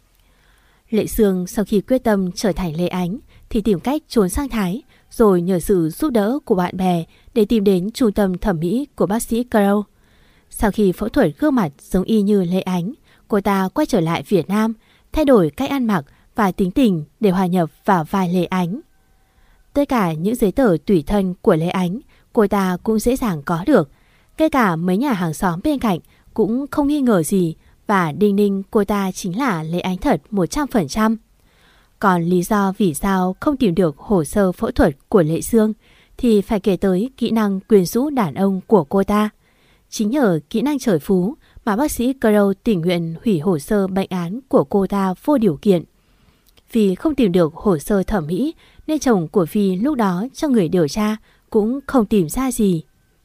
Lệ Sương sau khi quyết tâm trở thành Lệ Ánh thì tìm cách trốn sang Thái, rồi nhờ sự giúp đỡ của bạn bè để tìm đến trung tâm thẩm mỹ của bác sĩ Crow. Sau khi phẫu thuật gương mặt giống y như Lệ Ánh, cô ta quay trở lại Việt Nam, thay đổi cách ăn mặc và tính tình để hòa nhập vào vai Lệ Ánh. Tất cả những giấy tờ tùy thân của Lệ Ánh cô ta cũng dễ dàng có được. Ngay cả mấy nhà hàng xóm bên cạnh cũng không nghi ngờ gì và đinh ninh cô ta chính là Lệ Ánh thật một trăm phần trăm. Còn lý do vì sao không tìm được hồ sơ phẫu thuật của Lệ Sương thì phải kể tới kỹ năng quyến rũ đàn ông của cô ta. Chính nhờ kỹ năng trời phú mà bác sĩ Crow tình nguyện hủy hồ sơ bệnh án của cô ta vô điều kiện. Vì không tìm được hồ sơ thẩm mỹ nên chồng của Phi lúc đó cho người điều tra cũng không tìm ra gì.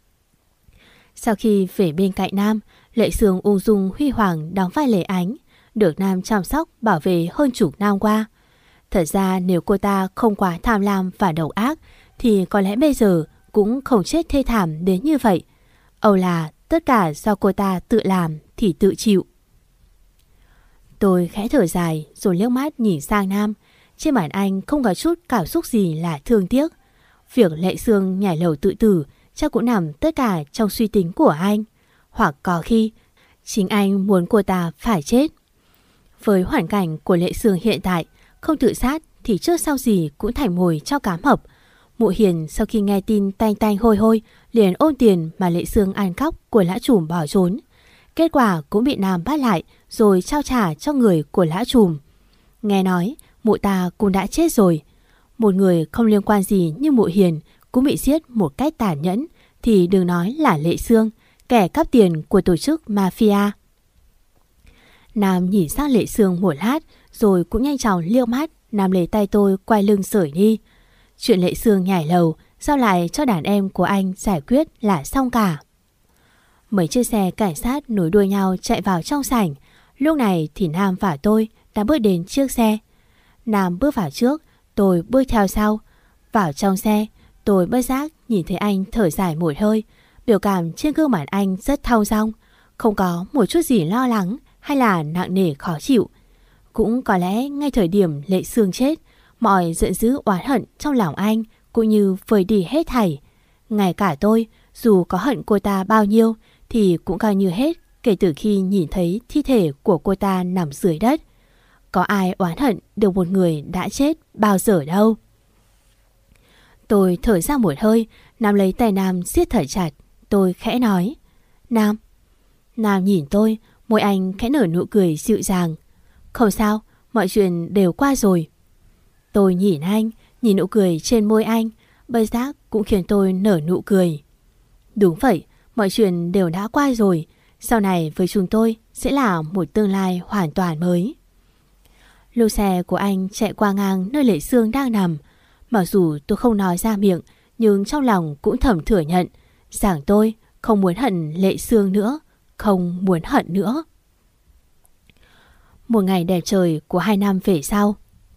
Sau khi về bên cạnh Nam, Lệ Sương ung dung huy hoàng đóng vai Lệ Ánh, được Nam chăm sóc bảo vệ hơn chục năm qua. Thật ra nếu cô ta không quá tham lam và độc ác thì có lẽ bây giờ cũng không chết thê thảm đến như vậy. Âu là tất cả do cô ta tự làm thì tự chịu. Tôi khẽ thở dài rồi liếc mắt nhìn sang Nam. Trên mặt anh không có chút cảm xúc gì là thương tiếc. Việc Lệ Sương nhảy lầu tự tử chắc cũng nằm tất cả trong suy tính của anh. Hoặc có khi chính anh muốn cô ta phải chết. Với hoàn cảnh của Lệ Sương hiện tại, không tự sát thì trước sau gì cũng thành mồi cho cá mập. Mụ Hiền sau khi nghe tin tanh tanh hôi hôi liền ôm tiền mà Lệ Sương ăn cắp của lã trùm bỏ trốn. Kết quả cũng bị Nam bắt lại rồi trao trả cho người của lã trùm. Nghe nói mụ ta cũng đã chết rồi. Một người không liên quan gì như mụ Hiền cũng bị giết một cách tàn nhẫn, thì đừng nói là Lệ Sương, kẻ cắp tiền của tổ chức mafia. Nam nhìn sang Lệ Sương một lát, rồi cũng nhanh chóng liếc mắt nắm lấy tay tôi quay lưng rời đi. Chuyện Lệ Sương nhảy lầu giao lại cho đàn em của anh giải quyết là xong cả. Mấy chiếc xe cảnh sát nối đuôi nhau chạy vào trong sảnh. Lúc này thì Nam và tôi đã bước đến chiếc xe. Nam bước vào trước, tôi bước theo sau. Vào trong xe, tôi bất giác nhìn thấy anh thở dài một hơi. Biểu cảm trên gương mặt anh rất thong dong, không có một chút gì lo lắng hay là nặng nề khó chịu. Cũng có lẽ ngay thời điểm Lệ Sương chết, mọi giận dữ oán hận trong lòng anh cũng như vơi đi hết thảy. Ngay cả tôi, dù có hận cô ta bao nhiêu thì cũng coi như hết kể từ khi nhìn thấy thi thể của cô ta nằm dưới đất. Có ai oán hận được một người đã chết bao giờ đâu. Tôi thở ra một hơi, nắm lấy tay Nam siết thật chặt. Tôi khẽ nói: Nam. Nam nhìn tôi, môi anh khẽ nở nụ cười dịu dàng. Không sao, mọi chuyện đều qua rồi. Tôi nhìn anh, nhìn nụ cười trên môi anh, bất giác cũng khiến tôi nở nụ cười. Đúng vậy, mọi chuyện đều đã qua rồi. Sau này với chúng tôi sẽ là một tương lai hoàn toàn mới. Lô xe của anh chạy qua ngang nơi Lệ Sương đang nằm. Mặc dù tôi không nói ra miệng, nhưng trong lòng cũng thầm thừa nhận rằng tôi không muốn hận Lệ Sương nữa, không muốn hận nữa. Một ngày đẹp trời của hai năm về sau.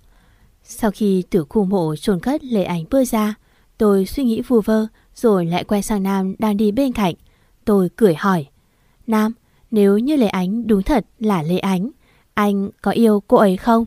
Sau khi từ khu mộ chôn cất Lệ Ánh bước ra, tôi suy nghĩ vu vơ rồi lại quay sang Nam đang đi bên cạnh. Tôi cười hỏi: Nam, nếu như Lệ Ánh đúng thật là Lệ Ánh, anh có yêu cô ấy không?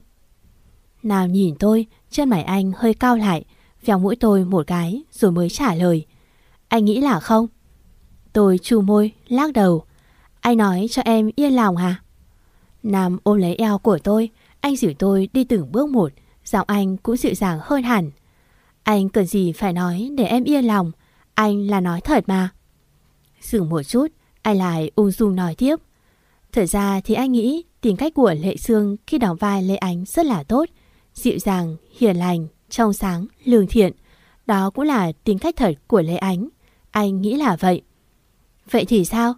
Nam nhìn tôi, chân mày anh hơi cau lại, véo mũi tôi một cái rồi mới trả lời: Anh nghĩ là không. Tôi chu môi, lắc đầu. Anh nói cho em yên lòng hả? Nam ôm lấy eo của tôi, anh dìu tôi đi từng bước một, giọng anh cũng dịu dàng hơn hẳn. Anh cần gì phải nói để em yên lòng, anh là nói thật mà. Dừng một chút, anh lại ung dung nói tiếp: Thật ra thì anh nghĩ tính cách của Lệ Sương khi đóng vai Lệ Ánh rất là tốt, dịu dàng, hiền lành, trong sáng, lương thiện. Đó cũng là tính cách thật của Lệ Ánh. Anh nghĩ là vậy. Vậy thì sao?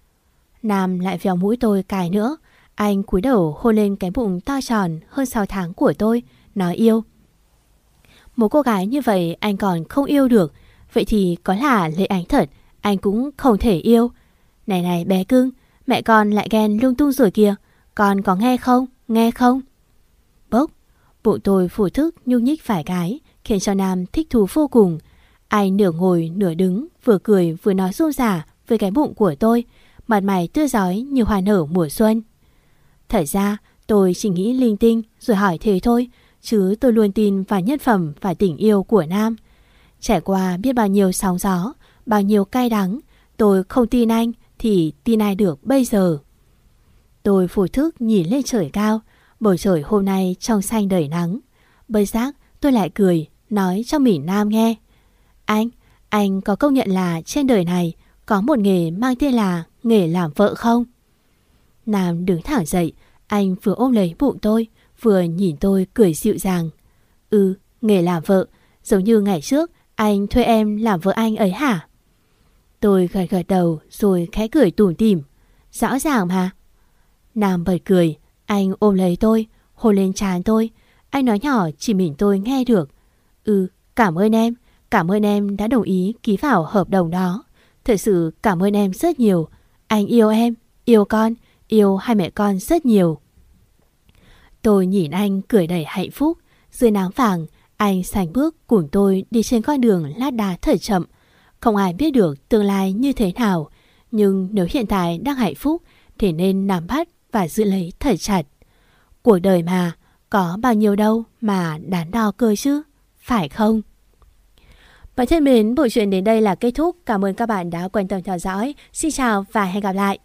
Nam lại véo mũi tôi cái nữa. Anh cúi đầu hôn lên cái bụng to tròn hơn sáu tháng của tôi, nói yêu. Một cô gái như vậy anh còn không yêu được, vậy thì có là Lệ Ánh thật anh cũng không thể yêu. Này này bé cưng, mẹ con lại ghen lung tung rồi kìa, con có nghe không, nghe không? Bốc, bụng tôi phủ thức nhúc nhích vài cái, khiến cho Nam thích thú vô cùng. Anh nửa ngồi nửa đứng, vừa cười vừa nói rôm rả với cái bụng của tôi, mặt mày tươi rói như hoa nở mùa xuân. Thật ra tôi chỉ nghĩ linh tinh rồi hỏi thế thôi, chứ tôi luôn tin vào nhân phẩm và tình yêu của Nam. Trải qua biết bao nhiêu sóng gió, bao nhiêu cay đắng, tôi không tin anh thì tin ai được bây giờ. Tôi phủ thức nhìn lên trời cao, bầu trời hôm nay trong xanh đầy nắng. Bất giác tôi lại cười, nói cho mình Nam nghe: Anh, anh có công nhận là trên đời này có một nghề mang tên là nghề làm vợ không? Nam đứng thẳng dậy, anh vừa ôm lấy bụng tôi, vừa nhìn tôi cười dịu dàng. Ừ, nghề làm vợ, giống như ngày trước anh thuê em làm vợ anh ấy hả? Tôi gật gật đầu rồi khẽ cười tủm tỉm. Rõ ràng mà. Nam bật cười, anh ôm lấy tôi, hôn lên trán tôi. Anh nói nhỏ chỉ mình tôi nghe được: Ừ, cảm ơn em, cảm ơn em đã đồng ý ký vào hợp đồng đó. Thật sự cảm ơn em rất nhiều. Anh yêu em, yêu con, yêu hai mẹ con rất nhiều. Tôi nhìn anh cười đầy hạnh phúc. Dưới nắng vàng, anh sải bước cùng tôi đi trên con đường lát đá thật chậm. Không ai biết được tương lai như thế nào, nhưng nếu hiện tại đang hạnh phúc thì nên nắm bắt và giữ lấy thật chặt. Cuộc đời mà, có bao nhiêu đâu mà đắn đo cơ chứ, phải không? Bạn thân mến, bộ truyện đến đây là kết thúc. Cảm ơn các bạn đã quan tâm theo dõi. Xin chào và hẹn gặp lại.